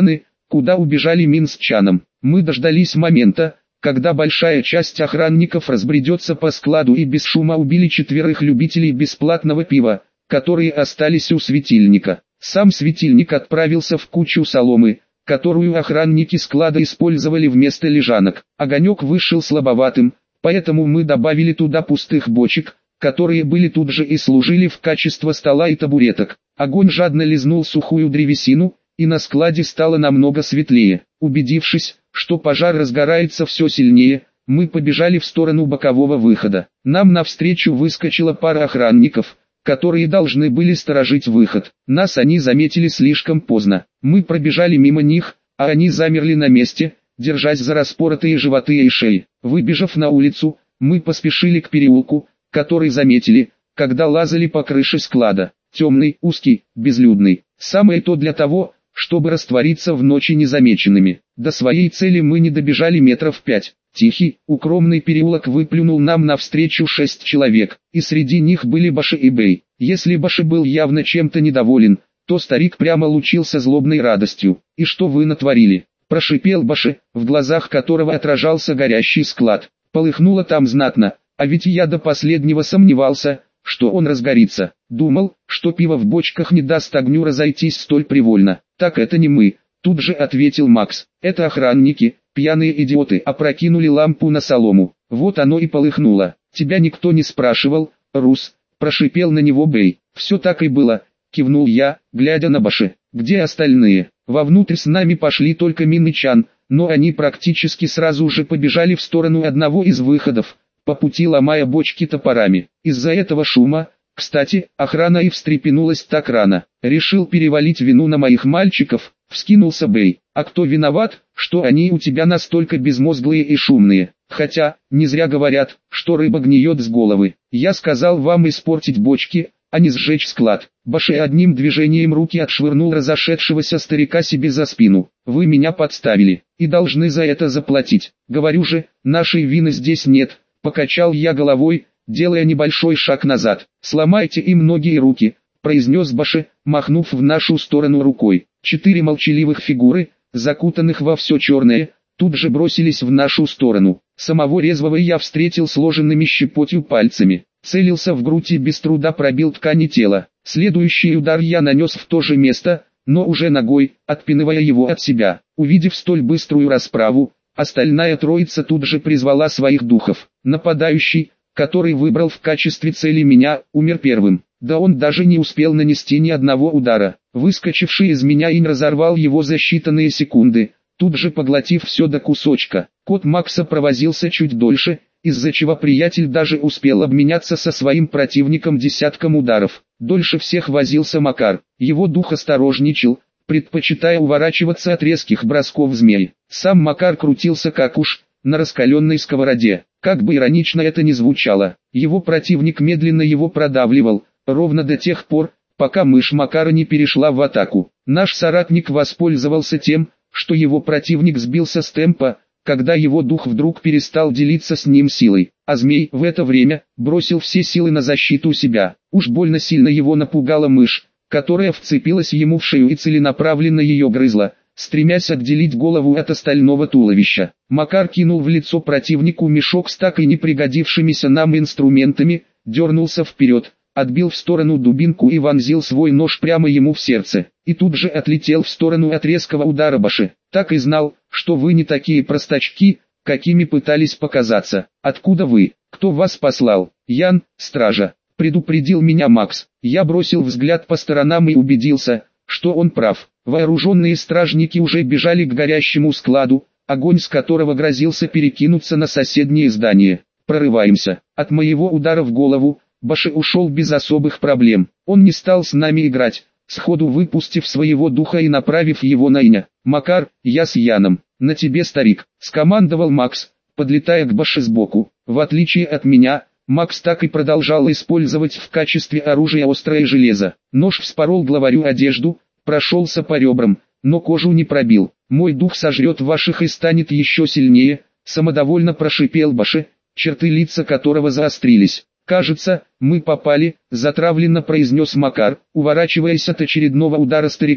куда убежали Мин с Чаном. Мы дождались момента, когда большая часть охранников разбредется по складу, и без шума убили четверых любителей бесплатного пива, которые остались у светильника. Сам светильник отправился в кучу соломы, которую охранники склада использовали вместо лежанок. Огонек вышел слабоватым, поэтому мы добавили туда пустых бочек, которые были тут же и служили в качестве стола и табуреток. Огонь жадно лизнул сухую древесину, и на складе стало намного светлее. Убедившись, что пожар разгорается все сильнее, мы побежали в сторону бокового выхода. Нам навстречу выскочила пара охранников, которые должны были сторожить выход. Нас они заметили слишком поздно. Мы пробежали мимо них, а они замерли на месте, держась за распоротые животы и шеи. Выбежав на улицу, мы поспешили к переулку, который заметили, когда лазали по крыше склада. Темный, узкий, безлюдный. Самое то для того, чтобы раствориться в ночи незамеченными. До своей цели мы не добежали метров пять. Тихий, укромный переулок выплюнул нам навстречу шесть человек, и среди них были Баши и Бэй. Если Баши был явно чем-то недоволен, то старик прямо лучился злобной радостью. «И что вы натворили?» – прошипел Баши, в глазах которого отражался горящий склад. «Полыхнуло там знатно, а ведь я до последнего сомневался, что он разгорится. Думал, что пиво в бочках не даст огню разойтись столь привольно». «Так это не мы», — тут же ответил Макс. «Это охранники, пьяные идиоты, опрокинули лампу на солому. Вот оно и полыхнуло. Тебя никто не спрашивал, Рус», — прошипел на него Бэй. «Все так и было», — кивнул я, глядя на Баши. «Где остальные?» «Вовнутрь с нами пошли только Мин и Чан, но они практически сразу же побежали в сторону одного из выходов, по пути ломая бочки топорами. Из-за этого шума, кстати, охрана и встрепенулась так рано. Решил перевалить вину на моих мальчиков», — вскинулся Бэй. «А кто виноват, что они у тебя настолько безмозглые и шумные? Хотя, не зря говорят, что рыба гниет с головы. Я сказал вам испортить бочки, а не сжечь склад». Баши одним движением руки отшвырнул разошедшегося старика себе за спину. «Вы меня подставили, и должны за это заплатить. Говорю же, нашей вины здесь нет», — покачал я головой, делая небольшой шаг назад. «Сломайте им ноги и руки», — произнес Баши, махнув в нашу сторону рукой. Четыре молчаливых фигуры, закутанных во все черное, тут же бросились в нашу сторону. Самого резвого я встретил сложенными щепотью пальцами. Целился в грудь и без труда пробил ткани тела. Следующий удар я нанес в то же место, но уже ногой, отпинывая его от себя. Увидев столь быструю расправу, остальная троица тут же призвала своих духов. Нападающий, который выбрал в качестве цели меня, умер первым. Да он даже не успел нанести ни одного удара. Выскочивший из меня инь разорвал его за считанные секунды, тут же поглотив все до кусочка. Кот Макса провозился чуть дольше, из-за чего приятель даже успел обменяться со своим противником десятком ударов. Дольше всех возился Макар. Его дух осторожничал, предпочитая уворачиваться от резких бросков змей. Сам Макар крутился как уж на раскаленной сковороде. Как бы иронично это ни звучало, его противник медленно его продавливал, ровно до тех пор, пока мышь Макара не перешла в атаку. Наш соратник воспользовался тем, что его противник сбился с темпа, когда его дух вдруг перестал делиться с ним силой, а змей в это время бросил все силы на защиту себя. Уж больно сильно его напугала мышь, которая вцепилась ему в шею и целенаправленно ее грызла, стремясь отделить голову от остального туловища. Макар кинул в лицо противнику мешок с так и не пригодившимися нам инструментами, дернулся вперед, отбил в сторону дубинку и вонзил свой нож прямо ему в сердце, и тут же отлетел в сторону от резкого удара Баши. «Так и знал, что вы не такие простачки, какими пытались показаться. Откуда вы? Кто вас послал?» «Ян, стража», — предупредил меня Макс. Я бросил взгляд по сторонам и убедился, что он прав. Вооруженные стражники уже бежали к горящему складу, огонь с которого грозился перекинуться на соседние здания. «Прорываемся». От моего удара в голову Баши ушел без особых проблем. Он не стал с нами играть, сходу выпустив своего духа и направив его на Иня. «Макар, я с Яном. На тебе, старик», — скомандовал Макс, подлетая к Баши сбоку. В отличие от меня, Макс так и продолжал использовать в качестве оружия острое железо. Нож вспорол главарю одежду, прошелся по ребрам, но кожу не пробил. «Мой дух сожрет ваших и станет еще сильнее», — самодовольно прошипел Баши, черты лица которого заострились. «Кажется, мы попали», — затравленно произнес Макар, уворачиваясь от очередного удара старика,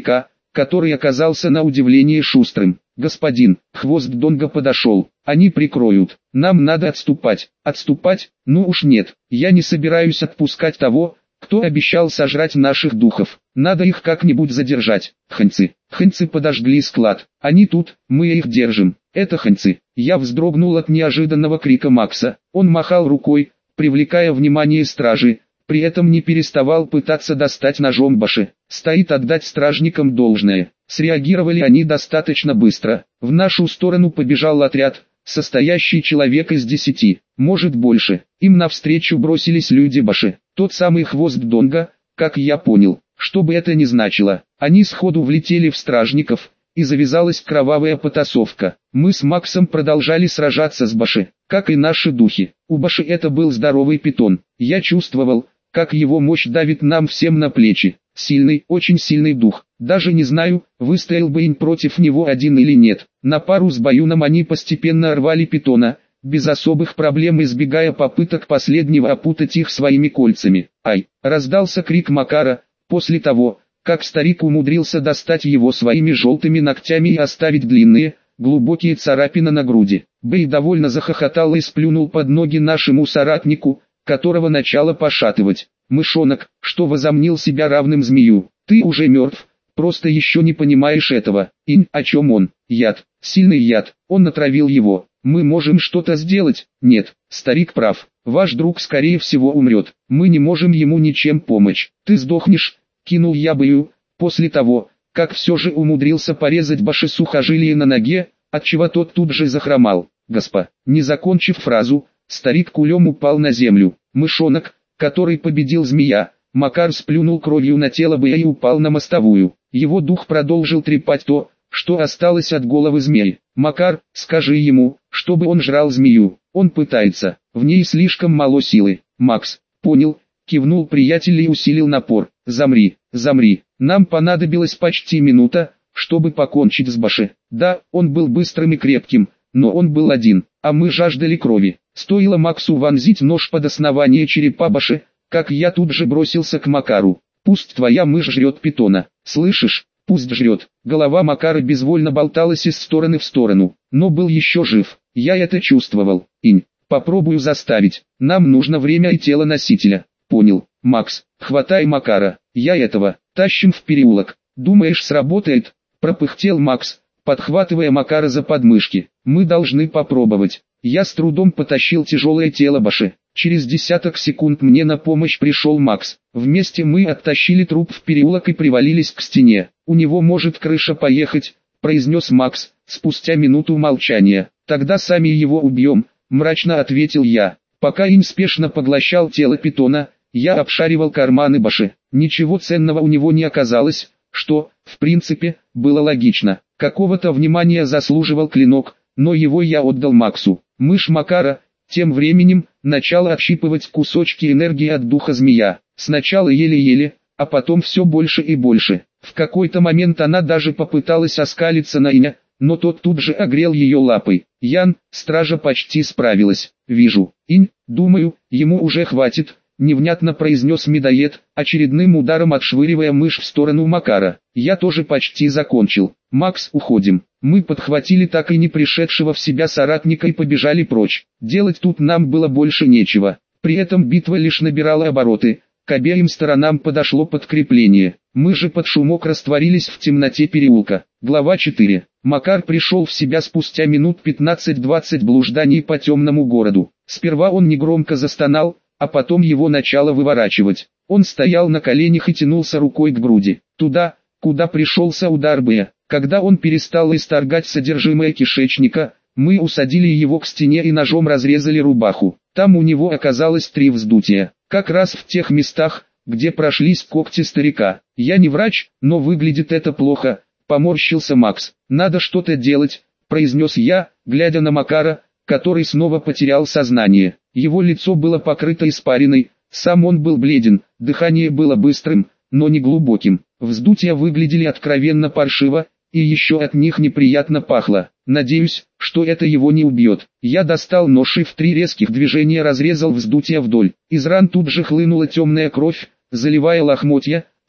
который оказался на удивление шустрым. «Господин, хвост Донга подошел, они прикроют, нам надо отступать». «Отступать? Ну уж нет, я не собираюсь отпускать того, кто обещал сожрать наших духов. Надо их как-нибудь задержать». «Ханьцы, ханьцы подожгли склад, они тут, мы их держим». «Это ханьцы». Я вздрогнул от неожиданного крика Макса, он махал рукой, привлекая внимание стражи, при этом не переставал пытаться достать ножом Баши. Стоит отдать стражникам должное. Среагировали они достаточно быстро. В нашу сторону побежал отряд, состоящий человек из десяти, может больше. Им навстречу бросились люди Баши. Тот самый хвост Донга, как я понял, что бы это ни значило. Они сходу влетели в стражников, и завязалась кровавая потасовка. Мы с Максом продолжали сражаться с Баши, как и наши духи. У Баши это был здоровый питон. Я чувствовал, как его мощь давит нам всем на плечи. Сильный, очень сильный дух. Даже не знаю, выстоял бы им против него один или нет. На пару с Баюном они постепенно рвали питона, без особых проблем избегая попыток последнего опутать их своими кольцами. «Ай!» — раздался крик Макара, после того, как старик умудрился достать его своими желтыми ногтями и оставить длинные, глубокие царапины на груди. Бэй довольно захохотал и сплюнул под ноги нашему соратнику, которого начало пошатывать. «Мышонок, что возомнил себя равным змею, ты уже мертв, просто еще не понимаешь этого». «Инь, о чем он?» «Яд, сильный яд, он отравил его. Мы можем что-то сделать?» «Нет, старик прав, ваш друг скорее всего умрет, мы не можем ему ничем помочь. Ты сдохнешь», — кинул я Бэю, после того, как все же умудрился порезать Баши сухожилие на ноге, отчего тот тут же захромал. «Госпо», не закончив фразу, старик кулем упал на землю. Мышонок, который победил змея, Макар сплюнул кровью на тело Бэя и упал на мостовую. Его дух продолжил трепать то, что осталось от головы змеи. «Макар, скажи ему, чтобы он жрал змею, он пытается, в ней слишком мало силы». «Макс, понял», кивнул приятель и усилил напор. «Замри, замри». Нам понадобилась почти минута, чтобы покончить с Баши. Да, он был быстрым и крепким, но он был один, а мы жаждали крови. Стоило Максу вонзить нож под основание черепа Баши, как я тут же бросился к Макару. «Пусть твоя мышь жрет питона, слышишь? Пусть жрет». Голова Макара безвольно болталась из стороны в сторону, но был еще жив. Я это чувствовал. «Инь, попробую заставить. Нам нужно время и тело носителя». «Понял, Макс, хватай Макара, я этого, тащим в переулок». «Думаешь, сработает?» – пропыхтел Макс, подхватывая Макара за подмышки. «Мы должны попробовать». Я с трудом потащил тяжелое тело Баши. Через десяток секунд мне на помощь пришел Макс. Вместе мы оттащили труп в переулок и привалились к стене. «У него может крыша поехать», – произнес Макс, спустя минуту молчания. «Тогда сами его убьем», – мрачно ответил я. Пока Инь спешно поглощал тело питона, я обшаривал карманы Баши. Ничего ценного у него не оказалось, что, в принципе, было логично. Какого-то внимания заслуживал клинок, но его я отдал Максу. Мышь Макара, тем временем, начала отщипывать кусочки энергии от духа змея. Сначала еле-еле, а потом все больше и больше. В какой-то момент она даже попыталась оскалиться на Иня, но тот тут же огрел ее лапой. «Ян, стража почти справилась. Вижу. Инь, думаю, ему уже хватит», — невнятно произнес медоед, очередным ударом отшвыривая мышь в сторону Макара. «Я тоже почти закончил. Макс, уходим». Мы подхватили так и не пришедшего в себя соратника и побежали прочь. Делать тут нам было больше нечего. При этом битва лишь набирала обороты. К обеим сторонам подошло подкрепление. Мы же под шумок растворились в темноте переулка. Глава четыре. Макар пришел в себя спустя минут пятнадцать-двадцать блужданий по темному городу. Сперва он негромко застонал, а потом его начало выворачивать. Он стоял на коленях и тянулся рукой к груди. Туда, куда пришелся удар Бэя. Когда он перестал исторгать содержимое кишечника, мы усадили его к стене и ножом разрезали рубаху. Там у него оказалось три вздутия, как раз в тех местах, где прошлись когти старика. «Я не врач, но выглядит это плохо», — поморщился Макс. «Надо что-то делать», — произнес я, глядя на Макара, который снова потерял сознание. Его лицо было покрыто испариной, сам он был бледен, дыхание было быстрым, но не глубоким. Вздутия выглядели откровенно паршиво, и еще от них неприятно пахло. Надеюсь, что это его не убьет. Я достал нож и в три резких движения разрезал вздутия вдоль. Из ран тут же хлынула темная кровь, заливая лохмотья,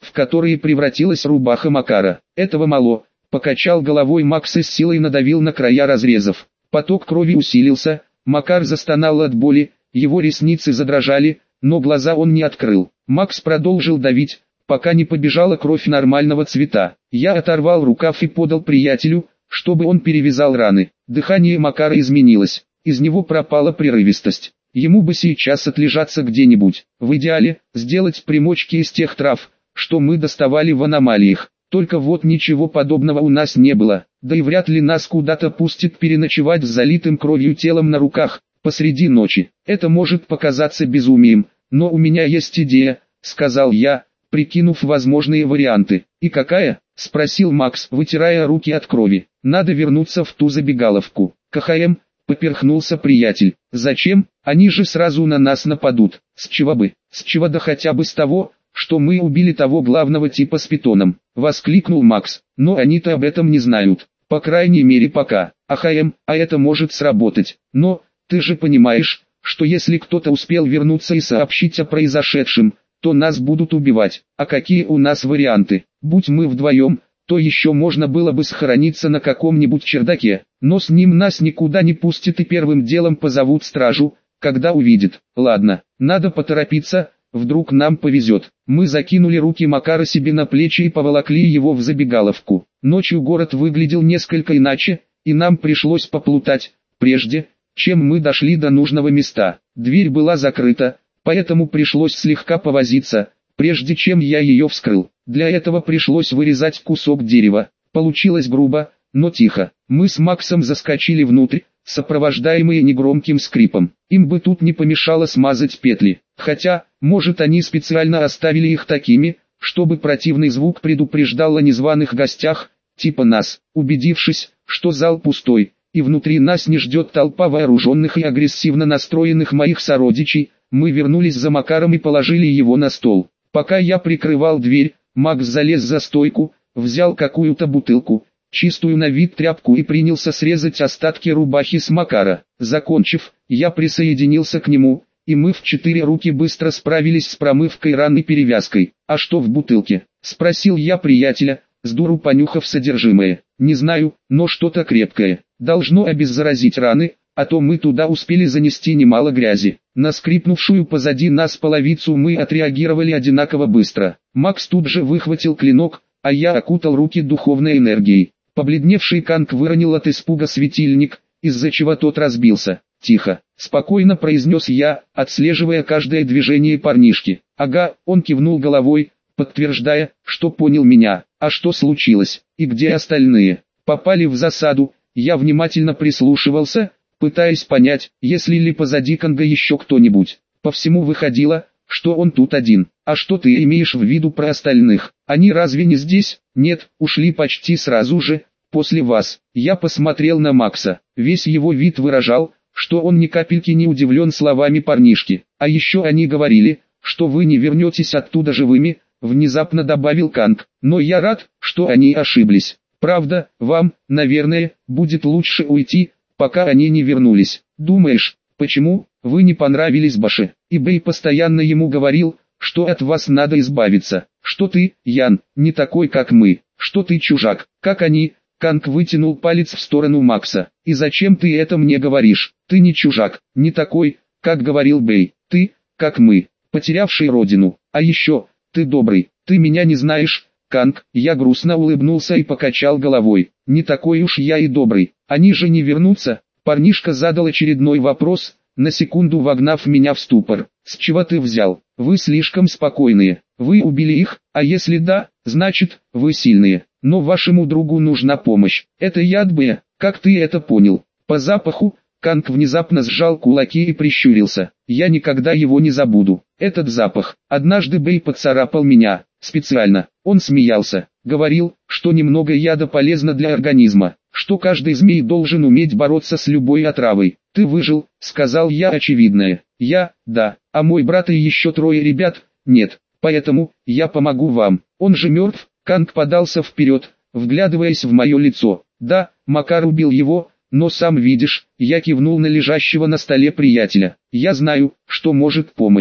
в которые превратилась рубаха Макара. Этого мало, покачал головой Макс и с силой надавил на края разрезов. Поток крови усилился, Макар застонал от боли, его ресницы задрожали, но глаза он не открыл. Макс продолжил давить, пока не побежала кровь нормального цвета. Я оторвал рукав и подал приятелю, чтобы он перевязал раны. Дыхание Макара изменилось, из него пропала прерывистость. Ему бы сейчас отлежаться где-нибудь. В идеале, сделать примочки из тех трав, что мы доставали в аномалиях. Только вот ничего подобного у нас не было, да и вряд ли нас куда-то пустит переночевать с залитым кровью телом на руках, посреди ночи. Это может показаться безумием, но у меня есть идея, сказал я, прикинув возможные варианты. И какая? Спросил Макс, вытирая руки от крови. Надо вернуться в ту забегаловку. КХМ, поперхнулся приятель. Зачем? Они же сразу на нас нападут. С чего бы? С чего да хотя бы с того, что мы убили того главного типа с питоном, воскликнул Макс. Но они-то об этом не знают, по крайней мере пока. АХМ, а это может сработать. Но, ты же понимаешь, что если кто-то успел вернуться и сообщить о произошедшем, то нас будут убивать. А какие у нас варианты? Будь мы вдвоем, то еще можно было бы схорониться на каком-нибудь чердаке, но с ним нас никуда не пустят и первым делом позовут стражу, когда увидят. Ладно, надо поторопиться, вдруг нам повезет. Мы закинули руки Макара себе на плечи и поволокли его в забегаловку. Ночью город выглядел несколько иначе, и нам пришлось поплутать, прежде, чем мы дошли до нужного места. Дверь была закрыта, поэтому пришлось слегка повозиться, прежде чем я ее вскрыл. Для этого пришлось вырезать кусок дерева. Получилось грубо, но тихо. Мы с Максом заскочили внутрь, сопровождаемые негромким скрипом. Им бы тут не помешало смазать петли. Хотя, может, они специально оставили их такими, чтобы противный звук предупреждал о незваных гостях, типа нас. Убедившись, что зал пустой, и внутри нас не ждет толпа вооруженных и агрессивно настроенных моих сородичей, мы вернулись за Макаром и положили его на стол. Пока я прикрывал дверь, Макс залез за стойку, взял какую-то бутылку, чистую на вид тряпку и принялся срезать остатки рубахи с Макара. Закончив, я присоединился к нему, и мы в четыре руки быстро справились с промывкой ран и перевязкой. «А что в бутылке?» – спросил я приятеля, сдуру понюхав содержимое. «Не знаю, но что-то крепкое. Должно обеззаразить раны, а то мы туда успели занести немало грязи». На скрипнувшую позади нас половицу мы отреагировали одинаково быстро. Макс тут же выхватил клинок, а я окутал руки духовной энергией. Побледневший Канг выронил от испуга светильник, из-за чего тот разбился. «Тихо», — спокойно произнес я, отслеживая каждое движение парнишки. «Ага», — он кивнул головой, подтверждая, что понял меня. «А что случилось? И где остальные?» «Попали в засаду». Я внимательно прислушивался, пытаясь понять, есть ли позади Канга еще кто-нибудь. По всему выходило, что он тут один. «А что ты имеешь в виду про остальных? Они разве не здесь?» «Нет, ушли почти сразу же, после вас». Я посмотрел на Макса. Весь его вид выражал, что он ни капельки не удивлен словами парнишки. «А еще они говорили, что вы не вернетесь оттуда живыми», внезапно добавил Канг. «Но я рад, что они ошиблись. Правда, вам, наверное, будет лучше уйти, пока они не вернулись». «Думаешь, почему? Вы не понравились Баше?» И Бэй постоянно ему говорил, что от вас надо избавиться. «Что ты, Ян, не такой как мы? Что ты чужак, как они?» Канг вытянул палец в сторону Макса. «И зачем ты это мне говоришь? Ты не чужак, не такой, как говорил Бэй. Ты, как мы, потерявший родину. А еще, ты добрый, ты меня не знаешь, Канг». Я грустно улыбнулся и покачал головой. «Не такой уж я и добрый. Они же не вернутся?» Парнишка задал очередной вопрос, на секунду вогнав меня в ступор. «С чего ты взял? Вы слишком спокойные. Вы убили их, а если да, значит, вы сильные. Но вашему другу нужна помощь. Это яд Б, как ты это понял?» По запаху, Канг внезапно сжал кулаки и прищурился. «Я никогда его не забуду. Этот запах. Однажды Бэй поцарапал меня, специально». Он смеялся, говорил, что немного яда полезно для организма, что каждый змей должен уметь бороться с любой отравой. «Ты выжил», — сказал я очевидное. «Я, да, а мой брат и еще трое ребят, нет, поэтому, я помогу вам. Он же мертв». Канг подался вперед, вглядываясь в мое лицо. «Да, Макар убил его, но сам видишь», я кивнул на лежащего на столе приятеля. «Я знаю, что может помочь.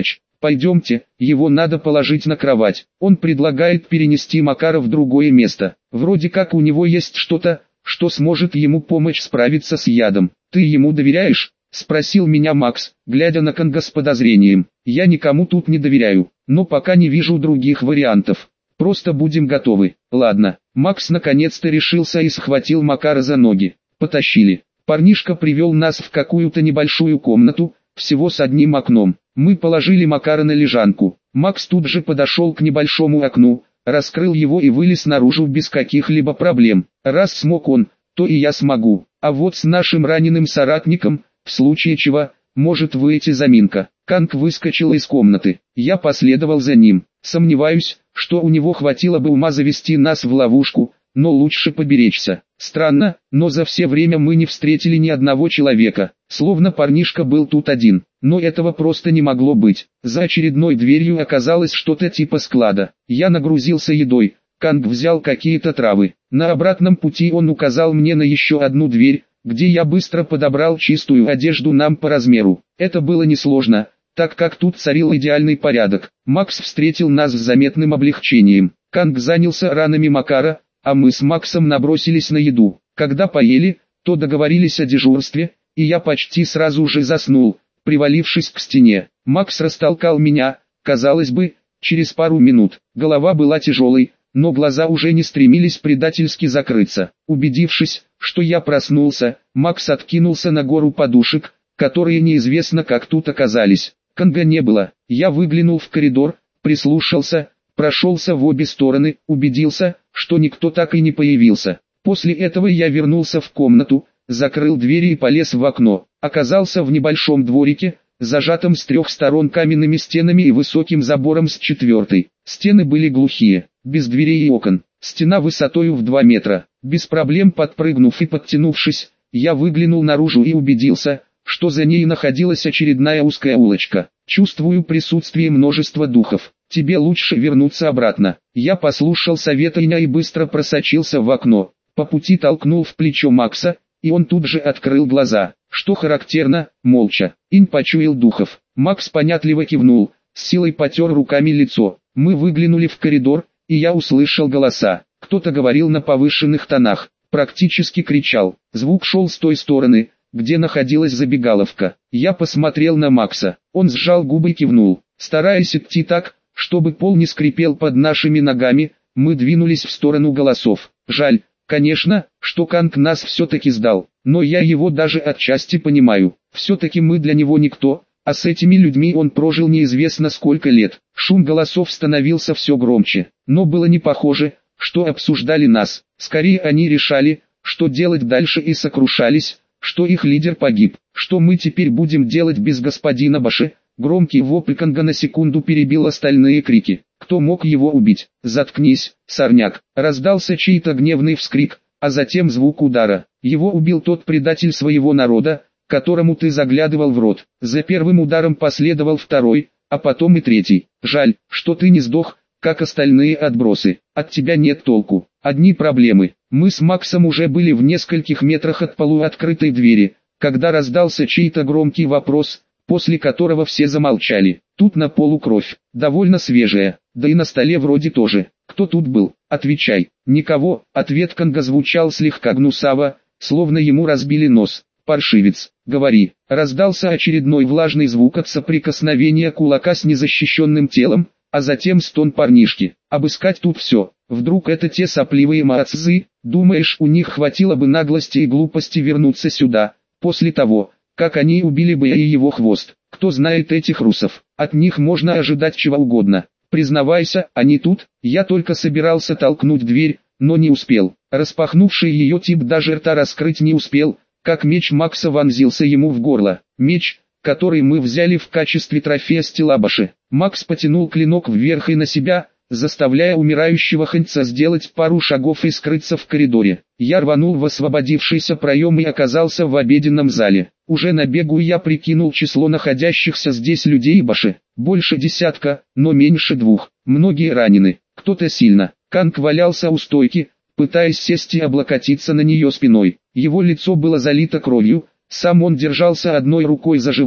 Пойдемте, его надо положить на кровать. Он предлагает перенести Макара в другое место. Вроде как у него есть что-то, что сможет ему помочь справиться с ядом. Ты ему доверяешь? Спросил меня Макс, глядя на Канга с подозрением. Я никому тут не доверяю, но пока не вижу других вариантов. Просто будем готовы. Ладно. Макс наконец-то решился и схватил Макара за ноги. Потащили. Парнишка привел нас в какую-то небольшую комнату, всего с одним окном. Мы положили Макара на лежанку. Макс тут же подошел к небольшому окну, раскрыл его и вылез наружу без каких-либо проблем. Раз смог он, то и я смогу. А вот с нашим раненым соратником, в случае чего, может выйти заминка. Канг выскочил из комнаты. Я последовал за ним. Сомневаюсь, что у него хватило бы ума завести нас в ловушку, но лучше поберечься. Странно, но за все время мы не встретили ни одного человека, словно парнишка был тут один. Но этого просто не могло быть. За очередной дверью оказалось что-то типа склада. Я нагрузился едой. Канг взял какие-то травы. На обратном пути он указал мне на еще одну дверь, где я быстро подобрал чистую одежду нам по размеру. Это было несложно, так как тут царил идеальный порядок. Макс встретил нас с заметным облегчением. Канг занялся ранами Макара, а мы с Максом набросились на еду. Когда поели, то договорились о дежурстве, и я почти сразу же заснул, привалившись к стене. Макс растолкал меня, казалось бы, через пару минут. Голова была тяжелой, но глаза уже не стремились предательски закрыться. Убедившись, что я проснулся, Макс откинулся на гору подушек, которые неизвестно как тут оказались. Канга не было. Я выглянул в коридор, прислушался, прошелся в обе стороны, убедился, что никто так и не появился. После этого я вернулся в комнату, закрыл двери и полез в окно. Оказался в небольшом дворике, зажатом с трех сторон каменными стенами и высоким забором с четвертой. Стены были глухие, без дверей и окон. Стена высотою в два метра. Без проблем подпрыгнув и подтянувшись, я выглянул наружу и убедился, что за ней находилась очередная узкая улочка. Чувствую присутствие множества духов. Тебе лучше вернуться обратно. Я послушал совета Иня и быстро просочился в окно. По пути толкнул в плечо Макса, и он тут же открыл глаза. Что характерно, молча. Инь почуял духов. Макс понятливо кивнул, с силой потер руками лицо. Мы выглянули в коридор, и я услышал голоса. Кто-то говорил на повышенных тонах, практически кричал. Звук шел с той стороны, где находилась забегаловка. Я посмотрел на Макса. Он сжал губы и кивнул. Стараясь идти так, чтобы пол не скрипел под нашими ногами, мы двинулись в сторону голосов. Жаль, конечно, что Канг нас все-таки сдал, но я его даже отчасти понимаю. Все-таки мы для него никто, а с этими людьми он прожил неизвестно сколько лет. Шум голосов становился все громче, но было не похоже, что обсуждали нас. Скорее они решали, что делать дальше, и сокрушались, что их лидер погиб. Что мы теперь будем делать без господина Баши? Громкий вопль Канга на секунду перебил остальные крики. Кто мог его убить? Заткнись, сорняк. Раздался чей-то гневный вскрик, а затем звук удара. Его убил тот предатель своего народа, которому ты заглядывал в рот. За первым ударом последовал второй, а потом и третий. Жаль, что ты не сдох, как остальные отбросы. От тебя нет толку. Одни проблемы. Мы с Максом уже были в нескольких метрах от полуоткрытой двери, когда раздался чей-то громкий вопрос, после которого все замолчали. Тут на полу кровь, довольно свежая, да и на столе вроде тоже. Кто тут был? Отвечай. Никого. Ответ Канга звучал слегка гнусаво, словно ему разбили нос. Паршивец, говори. Раздался очередной влажный звук от соприкосновения кулака с незащищенным телом, а затем стон парнишки. Обыскать тут все. Вдруг это те сопливые маацзы? Думаешь, у них хватило бы наглости и глупости вернуться сюда, после того, как они убили бы и его хвост? Кто знает этих русов? От них можно ожидать чего угодно. Признавайся, они тут? Я только собирался толкнуть дверь, но не успел. Распахнувший ее тип даже рта раскрыть не успел, как меч Макса вонзился ему в горло. Меч, который мы взяли в качестве трофея с Телабаши. Макс потянул клинок вверх и на себя, заставляя умирающего Хэньца сделать пару шагов и скрыться в коридоре. Я рванул в освободившийся проем и оказался в обеденном зале. Уже на бегу я прикинул число находящихся здесь людей Баши. Больше десятка, но меньше двух. Многие ранены, кто-то сильно. Канг валялся у стойки, пытаясь сесть и облокотиться на нее спиной. Его лицо было залито кровью, сам он держался одной рукой за живот,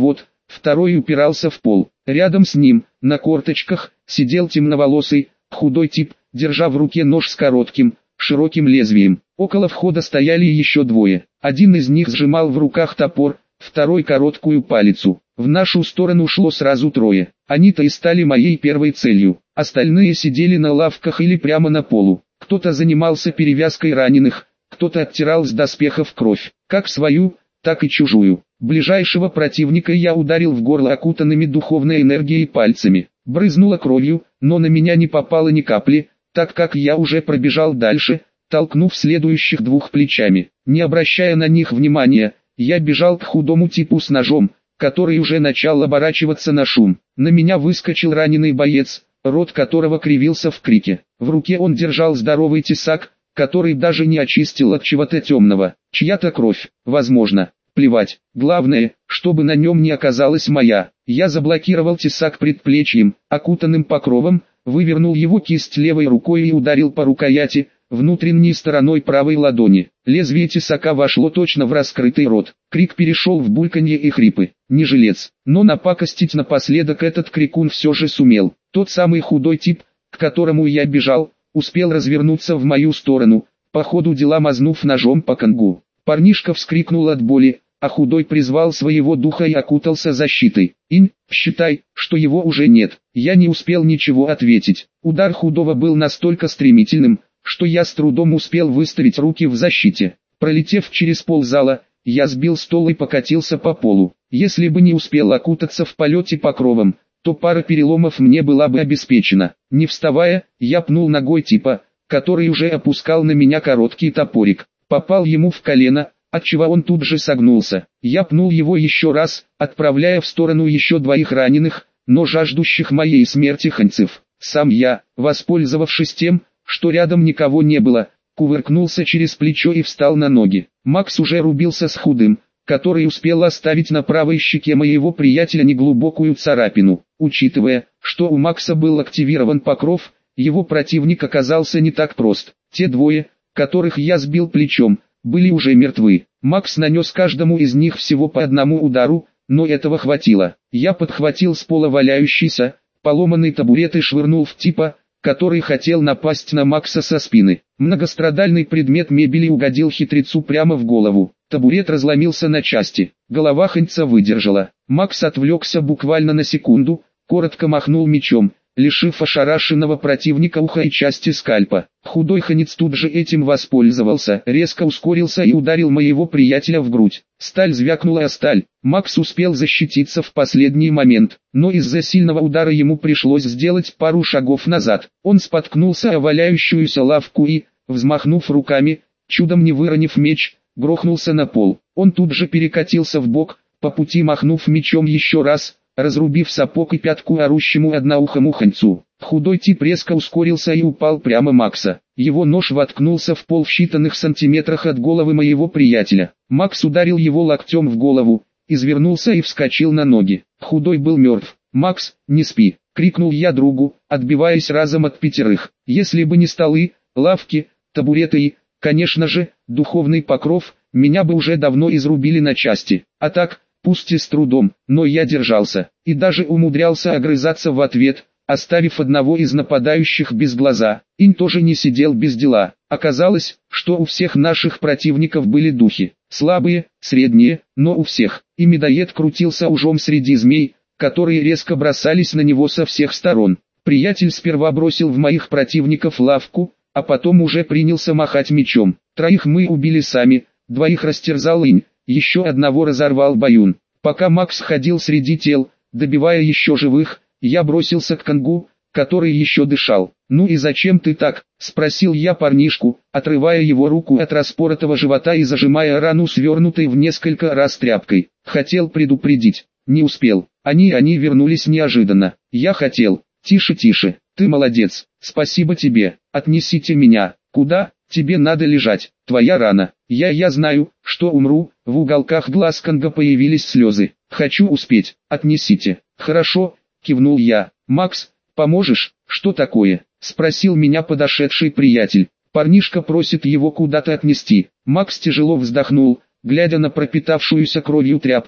второй упирался в пол. Рядом с ним, на корточках, сидел темноволосый, худой тип, держа в руке нож с коротким, широким лезвием. Около входа стояли еще двое. Один из них сжимал в руках топор, второй короткую палицу. В нашу сторону шло сразу трое. Они-то и стали моей первой целью. Остальные сидели на лавках или прямо на полу. Кто-то занимался перевязкой раненых, кто-то оттирал с доспехов кровь, как свою, так и чужую. Ближайшего противника я ударил в горло окутанными духовной энергией пальцами. Брызнула кровью, но на меня не попало ни капли, так как я уже пробежал дальше, толкнув следующих двух плечами. Не обращая на них внимания, я бежал к худому типу с ножом, который уже начал оборачиваться на шум. На меня выскочил раненый боец, рот которого кривился в крике. В руке он держал здоровый тесак, который даже не очистил от чего-то темного. Чья-то кровь, возможно. Плевать, главное, чтобы на нем не оказалась моя. Я заблокировал тесак предплечьем, окутанным покровом, вывернул его кисть левой рукой и ударил по рукояти, внутренней стороной правой ладони. Лезвие тесака вошло точно в раскрытый рот. Крик перешел в бульканье и хрипы. Не жилец, но напакостить напоследок этот крикун все же сумел. Тот самый худой тип, к которому я бежал, успел развернуться в мою сторону, по ходу дела мазнув ножом по конгу. Парнишка вскрикнул от боли, а худой призвал своего духа и окутался защитой. «Инь, считай, что его уже нет». Я не успел ничего ответить. Удар худого был настолько стремительным, что я с трудом успел выставить руки в защите. Пролетев через ползала, я сбил стол и покатился по полу. Если бы не успел окутаться в полете покровом, то пара переломов мне была бы обеспечена. Не вставая, я пнул ногой типа, который уже опускал на меня короткий топорик. Попал ему в колено, отчего он тут же согнулся. Я пнул его еще раз, отправляя в сторону еще двоих раненых, но жаждущих моей смерти ханьцев. Сам я, воспользовавшись тем, что рядом никого не было, кувыркнулся через плечо и встал на ноги. Макс уже рубился с худым, который успел оставить на правой щеке моего приятеля неглубокую царапину. Учитывая, что у Макса был активирован покров, его противник оказался не так прост. Те двое, которых я сбил плечом, были уже мертвы. Макс нанес каждому из них всего по одному удару, но этого хватило. Я подхватил с пола валяющийся, поломанный табурет и швырнул в типа, который хотел напасть на Макса со спины. Многострадальный предмет мебели угодил хитрецу прямо в голову. Табурет разломился на части. Голова ханьца выдержала. Макс отвлекся буквально на секунду, коротко махнул мечом, лишив ошарашенного противника уха и части скальпа. Худой ханец тут же этим воспользовался, резко ускорился и ударил моего приятеля в грудь. Сталь звякнула о сталь. Макс успел защититься в последний момент, но из-за сильного удара ему пришлось сделать пару шагов назад. Он споткнулся о валяющуюся лавку и, взмахнув руками, чудом не выронив меч, грохнулся на пол. Он тут же перекатился в бок, по пути махнув мечом еще раз, разрубив сапог и пятку орущему одноухому ханьцу. Худой тип резко ускорился и упал прямо Макса. Его нож воткнулся в пол в считанных сантиметрах от головы моего приятеля. Макс ударил его локтем в голову, извернулся и вскочил на ноги. Худой был мертв. «Макс, не спи!» — крикнул я другу, отбиваясь разом от пятерых. Если бы не столы, лавки, табуреты и, конечно же, духовный покров, меня бы уже давно изрубили на части. А так, пусть и с трудом, но я держался, и даже умудрялся огрызаться в ответ, оставив одного из нападающих без глаза. Инь тоже не сидел без дела. Оказалось, что у всех наших противников были духи. Слабые, средние, но у всех. И медоед крутился ужом среди змей, которые резко бросались на него со всех сторон. Приятель сперва бросил в моих противников лавку, а потом уже принялся махать мечом. Троих мы убили сами, двоих растерзал Инь, еще одного разорвал Баюн. Пока Макс ходил среди тел, добивая еще живых, я бросился к конгу, который еще дышал. «Ну и зачем ты так?» – спросил я парнишку, отрывая его руку от распоротого живота и зажимая рану свернутой в несколько раз тряпкой. Хотел предупредить. Не успел. Они они вернулись неожиданно. Я хотел. Тише, тише. Ты молодец. Спасибо тебе. Отнесите меня. Куда? Тебе надо лежать. Твоя рана. Я я знаю, что умру. В уголках глаз конга появились слезы. Хочу успеть. Отнесите. Хорошо, кивнул я. Макс, поможешь? Что такое? Спросил меня подошедший приятель. Парнишка просит его куда-то отнести. Макс тяжело вздохнул, глядя на пропитавшуюся кровью тряпку,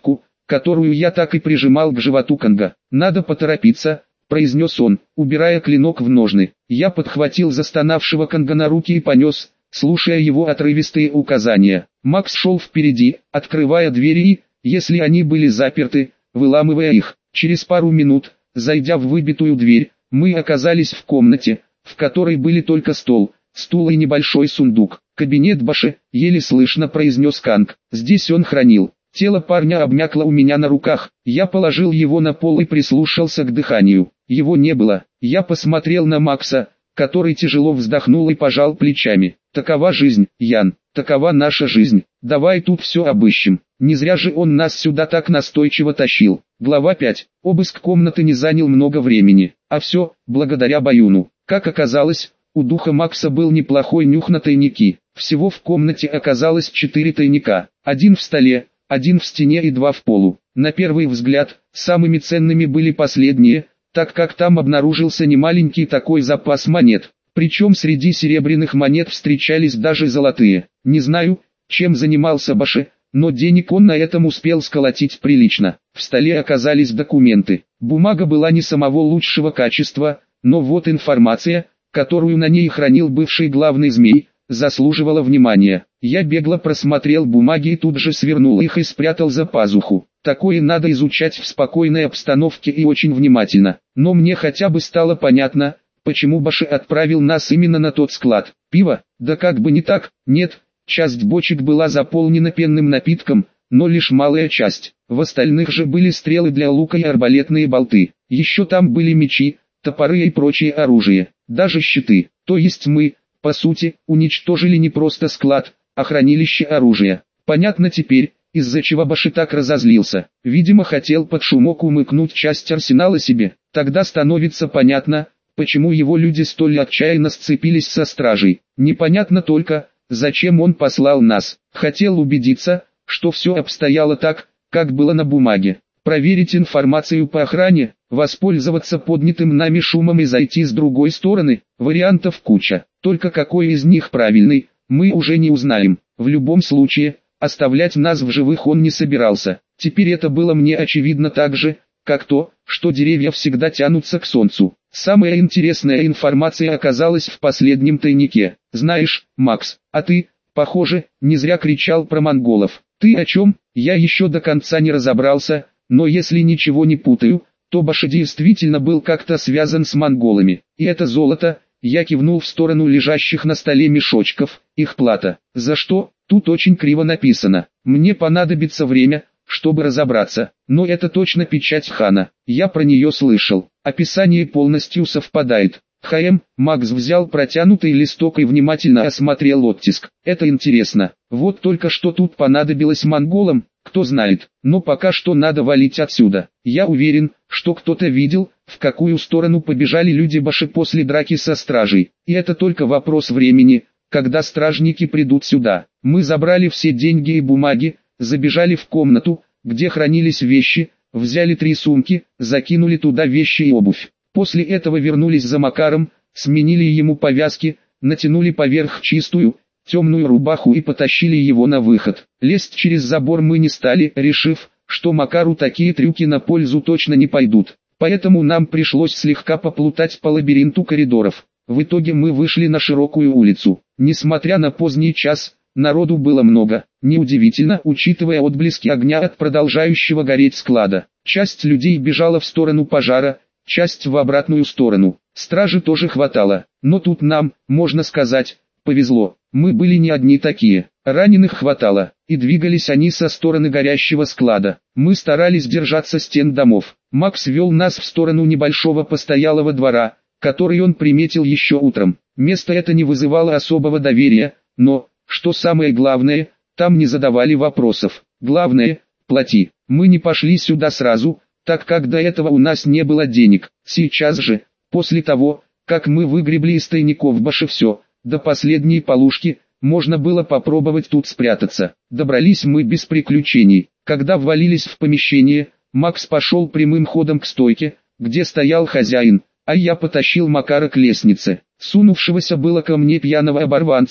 которую я так и прижимал к животу Конга. «Надо поторопиться», — произнес он, убирая клинок в ножны. Я подхватил застонавшего Конга на руки и понес, слушая его отрывистые указания. Макс шел впереди, открывая двери и, если они были заперты, выламывая их. Через пару минут, зайдя в выбитую дверь, мы оказались в комнате, в которой были только стол, стул и небольшой сундук. «Кабинет Баши», — еле слышно произнес Канг. Здесь он хранил. Тело парня обмякло у меня на руках. Я положил его на пол и прислушался к дыханию. Его не было. Я посмотрел на Макса, который тяжело вздохнул и пожал плечами. «Такова жизнь, Ян, такова наша жизнь. Давай тут все обыщем. Не зря же он нас сюда так настойчиво тащил». Глава пять. Обыск комнаты не занял много времени, а все, благодаря Баюну. Как оказалось, у духа Макса был неплохой нюх на тайники. Всего в комнате оказалось четыре тайника. Один в столе, один в стене и два в полу. На первый взгляд, самыми ценными были последние, так как там обнаружился немаленький такой запас монет. Причем среди серебряных монет встречались даже золотые. Не знаю, чем занимался Баши, но денег он на этом успел сколотить прилично. В столе оказались документы. Бумага была не самого лучшего качества, но вот информация, которую на ней хранил бывший главный змей, заслуживала внимания. Я бегло просмотрел бумаги и тут же свернул их и спрятал за пазуху. Такое надо изучать в спокойной обстановке и очень внимательно. Но мне хотя бы стало понятно, почему Баши отправил нас именно на тот склад. Пиво? Да как бы не так, нет, часть бочек была заполнена пенным напитком, но лишь малая часть. В остальных же были стрелы для лука и арбалетные болты. Еще там были мечи, топоры и прочее оружие, даже щиты. То есть мы, по сути, уничтожили не просто склад, а хранилище оружия. Понятно теперь, из-за чего Баши так разозлился. Видимо, хотел под шумок умыкнуть часть арсенала себе. Тогда становится понятно, почему его люди столь отчаянно сцепились со стражей. Непонятно только, зачем он послал нас. Хотел убедиться, что все обстояло так, как было на бумаге. Проверить информацию по охране, воспользоваться поднятым нами шумом и зайти с другой стороны. Вариантов куча. Только какой из них правильный, мы уже не узнаем. В любом случае, оставлять нас в живых он не собирался. Теперь это было мне очевидно так же, как то, что деревья всегда тянутся к солнцу. Самая интересная информация оказалась в последнем тайнике. Знаешь, Макс, а ты, похоже, не зря кричал про монголов. Ты о чем? Я еще до конца не разобрался, но если ничего не путаю, то Баши действительно был как-то связан с монголами. И это золото, я кивнул в сторону лежащих на столе мешочков, их плата. За что? Тут очень криво написано. Мне понадобится время, чтобы разобраться, но это точно печать хана. Я про нее слышал. Описание полностью совпадает. Хаем, Макс взял протянутый листок и внимательно осмотрел оттиск. Это интересно. Вот только что тут понадобилось монголам, кто знает. Но пока что надо валить отсюда. Я уверен, что кто-то видел, в какую сторону побежали люди Баши после драки со стражей. И это только вопрос времени, когда стражники придут сюда. Мы забрали все деньги и бумаги, забежали в комнату, где хранились вещи, взяли три сумки, закинули туда вещи и обувь. После этого вернулись за Макаром, сменили ему повязки, натянули поверх чистую, темную рубаху и потащили его на выход. Лезть через забор мы не стали, решив, что Макару такие трюки на пользу точно не пойдут. Поэтому нам пришлось слегка поплутать по лабиринту коридоров. В итоге мы вышли на широкую улицу. Несмотря на поздний час, народу было много. Неудивительно, учитывая отблески огня от продолжающего гореть склада. Часть людей бежала в сторону пожара, часть в обратную сторону. Стражи тоже хватало, но тут нам, можно сказать, повезло. Мы были не одни такие. Раненых хватало, и двигались они со стороны горящего склада. Мы старались держаться стен домов. Макс вел нас в сторону небольшого постоялого двора, который он приметил еще утром. Место это не вызывало особого доверия, но, что самое главное, там не задавали вопросов. Главное, плати. Мы не пошли сюда сразу, так как до этого у нас не было денег. Сейчас же, после того, как мы выгребли из тайников Баши все, до последней полушки, можно было попробовать тут спрятаться. Добрались мы без приключений. Когда ввалились в помещение, Макс пошел прямым ходом к стойке, где стоял хозяин, а я потащил Макара к лестнице. Сунувшегося было ко мне пьяного оборванца,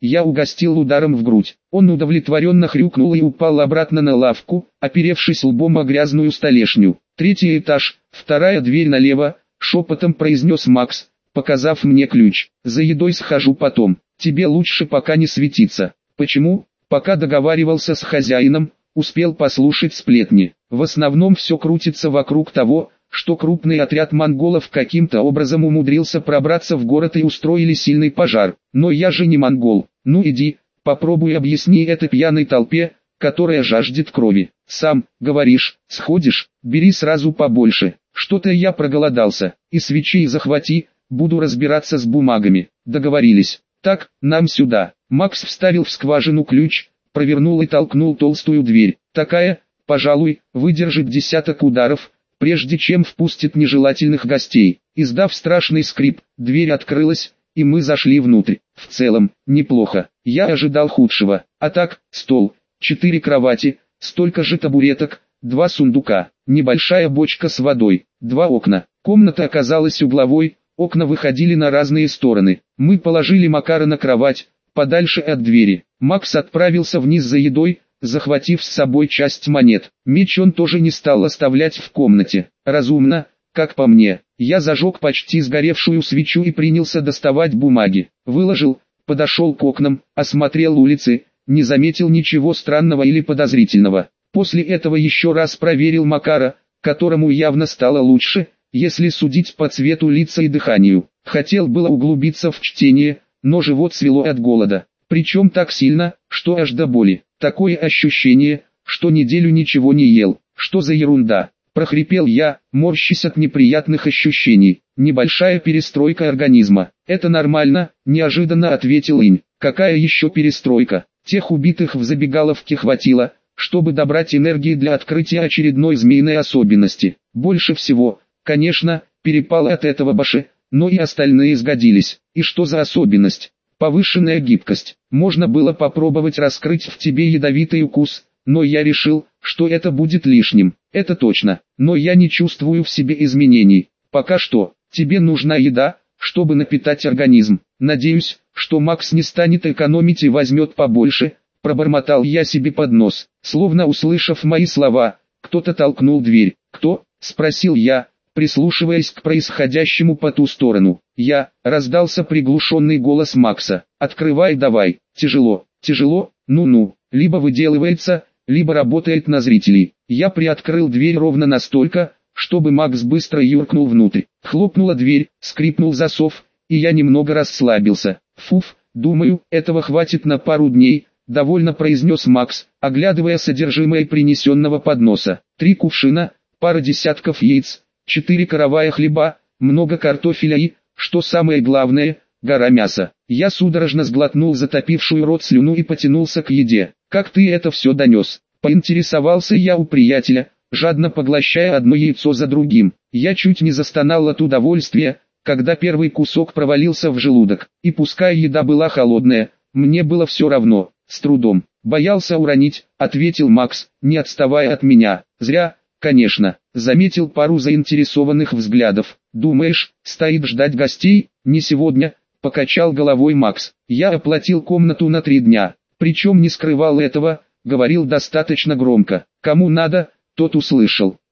Я угостил ударом в грудь. Он удовлетворенно хрюкнул и упал обратно на лавку, оперевшись лбом о грязную столешню. Третий этаж, вторая дверь налево, шепотом произнес Макс, показав мне ключ. За едой схожу потом. Тебе лучше пока не светиться. Почему? Пока договаривался с хозяином, успел послушать сплетни. В основном все крутится вокруг того, что крупный отряд монголов каким-то образом умудрился пробраться в город и устроили сильный пожар. Но я же не монгол. Ну иди, попробуй объясни этой пьяной толпе, которая жаждет крови. Сам, говоришь, сходишь, бери сразу побольше. Что-то я проголодался. И свечей захвати, буду разбираться с бумагами. Договорились. Так, нам сюда. Макс вставил в скважину ключ, провернул и толкнул толстую дверь. Такая, пожалуй, выдержит десяток ударов, прежде чем впустит нежелательных гостей. Издав страшный скрип, дверь открылась, и мы зашли внутрь. В целом, неплохо. Я ожидал худшего. А так, стол, четыре кровати, столько же табуреток, два сундука, небольшая бочка с водой, два окна. Комната оказалась угловой, окна выходили на разные стороны. Мы положили Макара на кровать, подальше от двери. Макс отправился вниз за едой, захватив с собой часть монет. Меч он тоже не стал оставлять в комнате. Разумно, как по мне. Я зажег почти сгоревшую свечу и принялся доставать бумаги. Выложил, подошел к окнам, осмотрел улицы, не заметил ничего странного или подозрительного. После этого еще раз проверил Макара, которому явно стало лучше, если судить по цвету лица и дыханию. Хотел было углубиться в чтение, но живот свело от голода. Причем так сильно, что аж до боли. Такое ощущение, что неделю ничего не ел. Что за ерунда? Прохрипел я, морщась от неприятных ощущений. Небольшая перестройка организма. Это нормально, неожиданно ответил Инь. Какая еще перестройка? Тех убитых в забегаловке хватило, чтобы добрать энергии для открытия очередной змеиной особенности. Больше всего, конечно, перепало от этого Баши, но и остальные сгодились. И что за особенность? Повышенная гибкость. Можно было попробовать раскрыть в тебе ядовитый укус, но я решил, что это будет лишним. Это точно, но я не чувствую в себе изменений. Пока что, тебе нужна еда, чтобы напитать организм. Надеюсь, что Макс не станет экономить и возьмет побольше, пробормотал я себе под нос. Словно услышав мои слова, кто-то толкнул дверь. Кто? Спросил я, прислушиваясь к происходящему по ту сторону. Я, раздался приглушенный голос Макса. Открывай давай. Тяжело, тяжело, ну-ну, либо выделывается, либо работает на зрителей. Я приоткрыл дверь ровно настолько, чтобы Макс быстро юркнул внутрь. Хлопнула дверь, скрипнул засов, и я немного расслабился. Фуф, думаю, этого хватит на пару дней, довольно произнес Макс, оглядывая содержимое принесенного подноса. Три кувшина, пара десятков яиц, четыре каравая хлеба, много картофеля и, что самое главное, гора мяса. Я судорожно сглотнул затопившую рот слюну и потянулся к еде. «Как ты это все донес?» Поинтересовался я у приятеля, жадно поглощая одно яйцо за другим. Я чуть не застонал от удовольствия, когда первый кусок провалился в желудок. И пускай еда была холодная, мне было все равно. С трудом. «Боялся уронить», — ответил Макс, не отставая от меня. «Зря, конечно». Заметил пару заинтересованных взглядов. «Думаешь, стоит ждать гостей?» «Не сегодня», — покачал головой Макс. «Я оплатил комнату на три дня, причем не скрывал этого, говорил достаточно громко. Кому надо, тот услышал.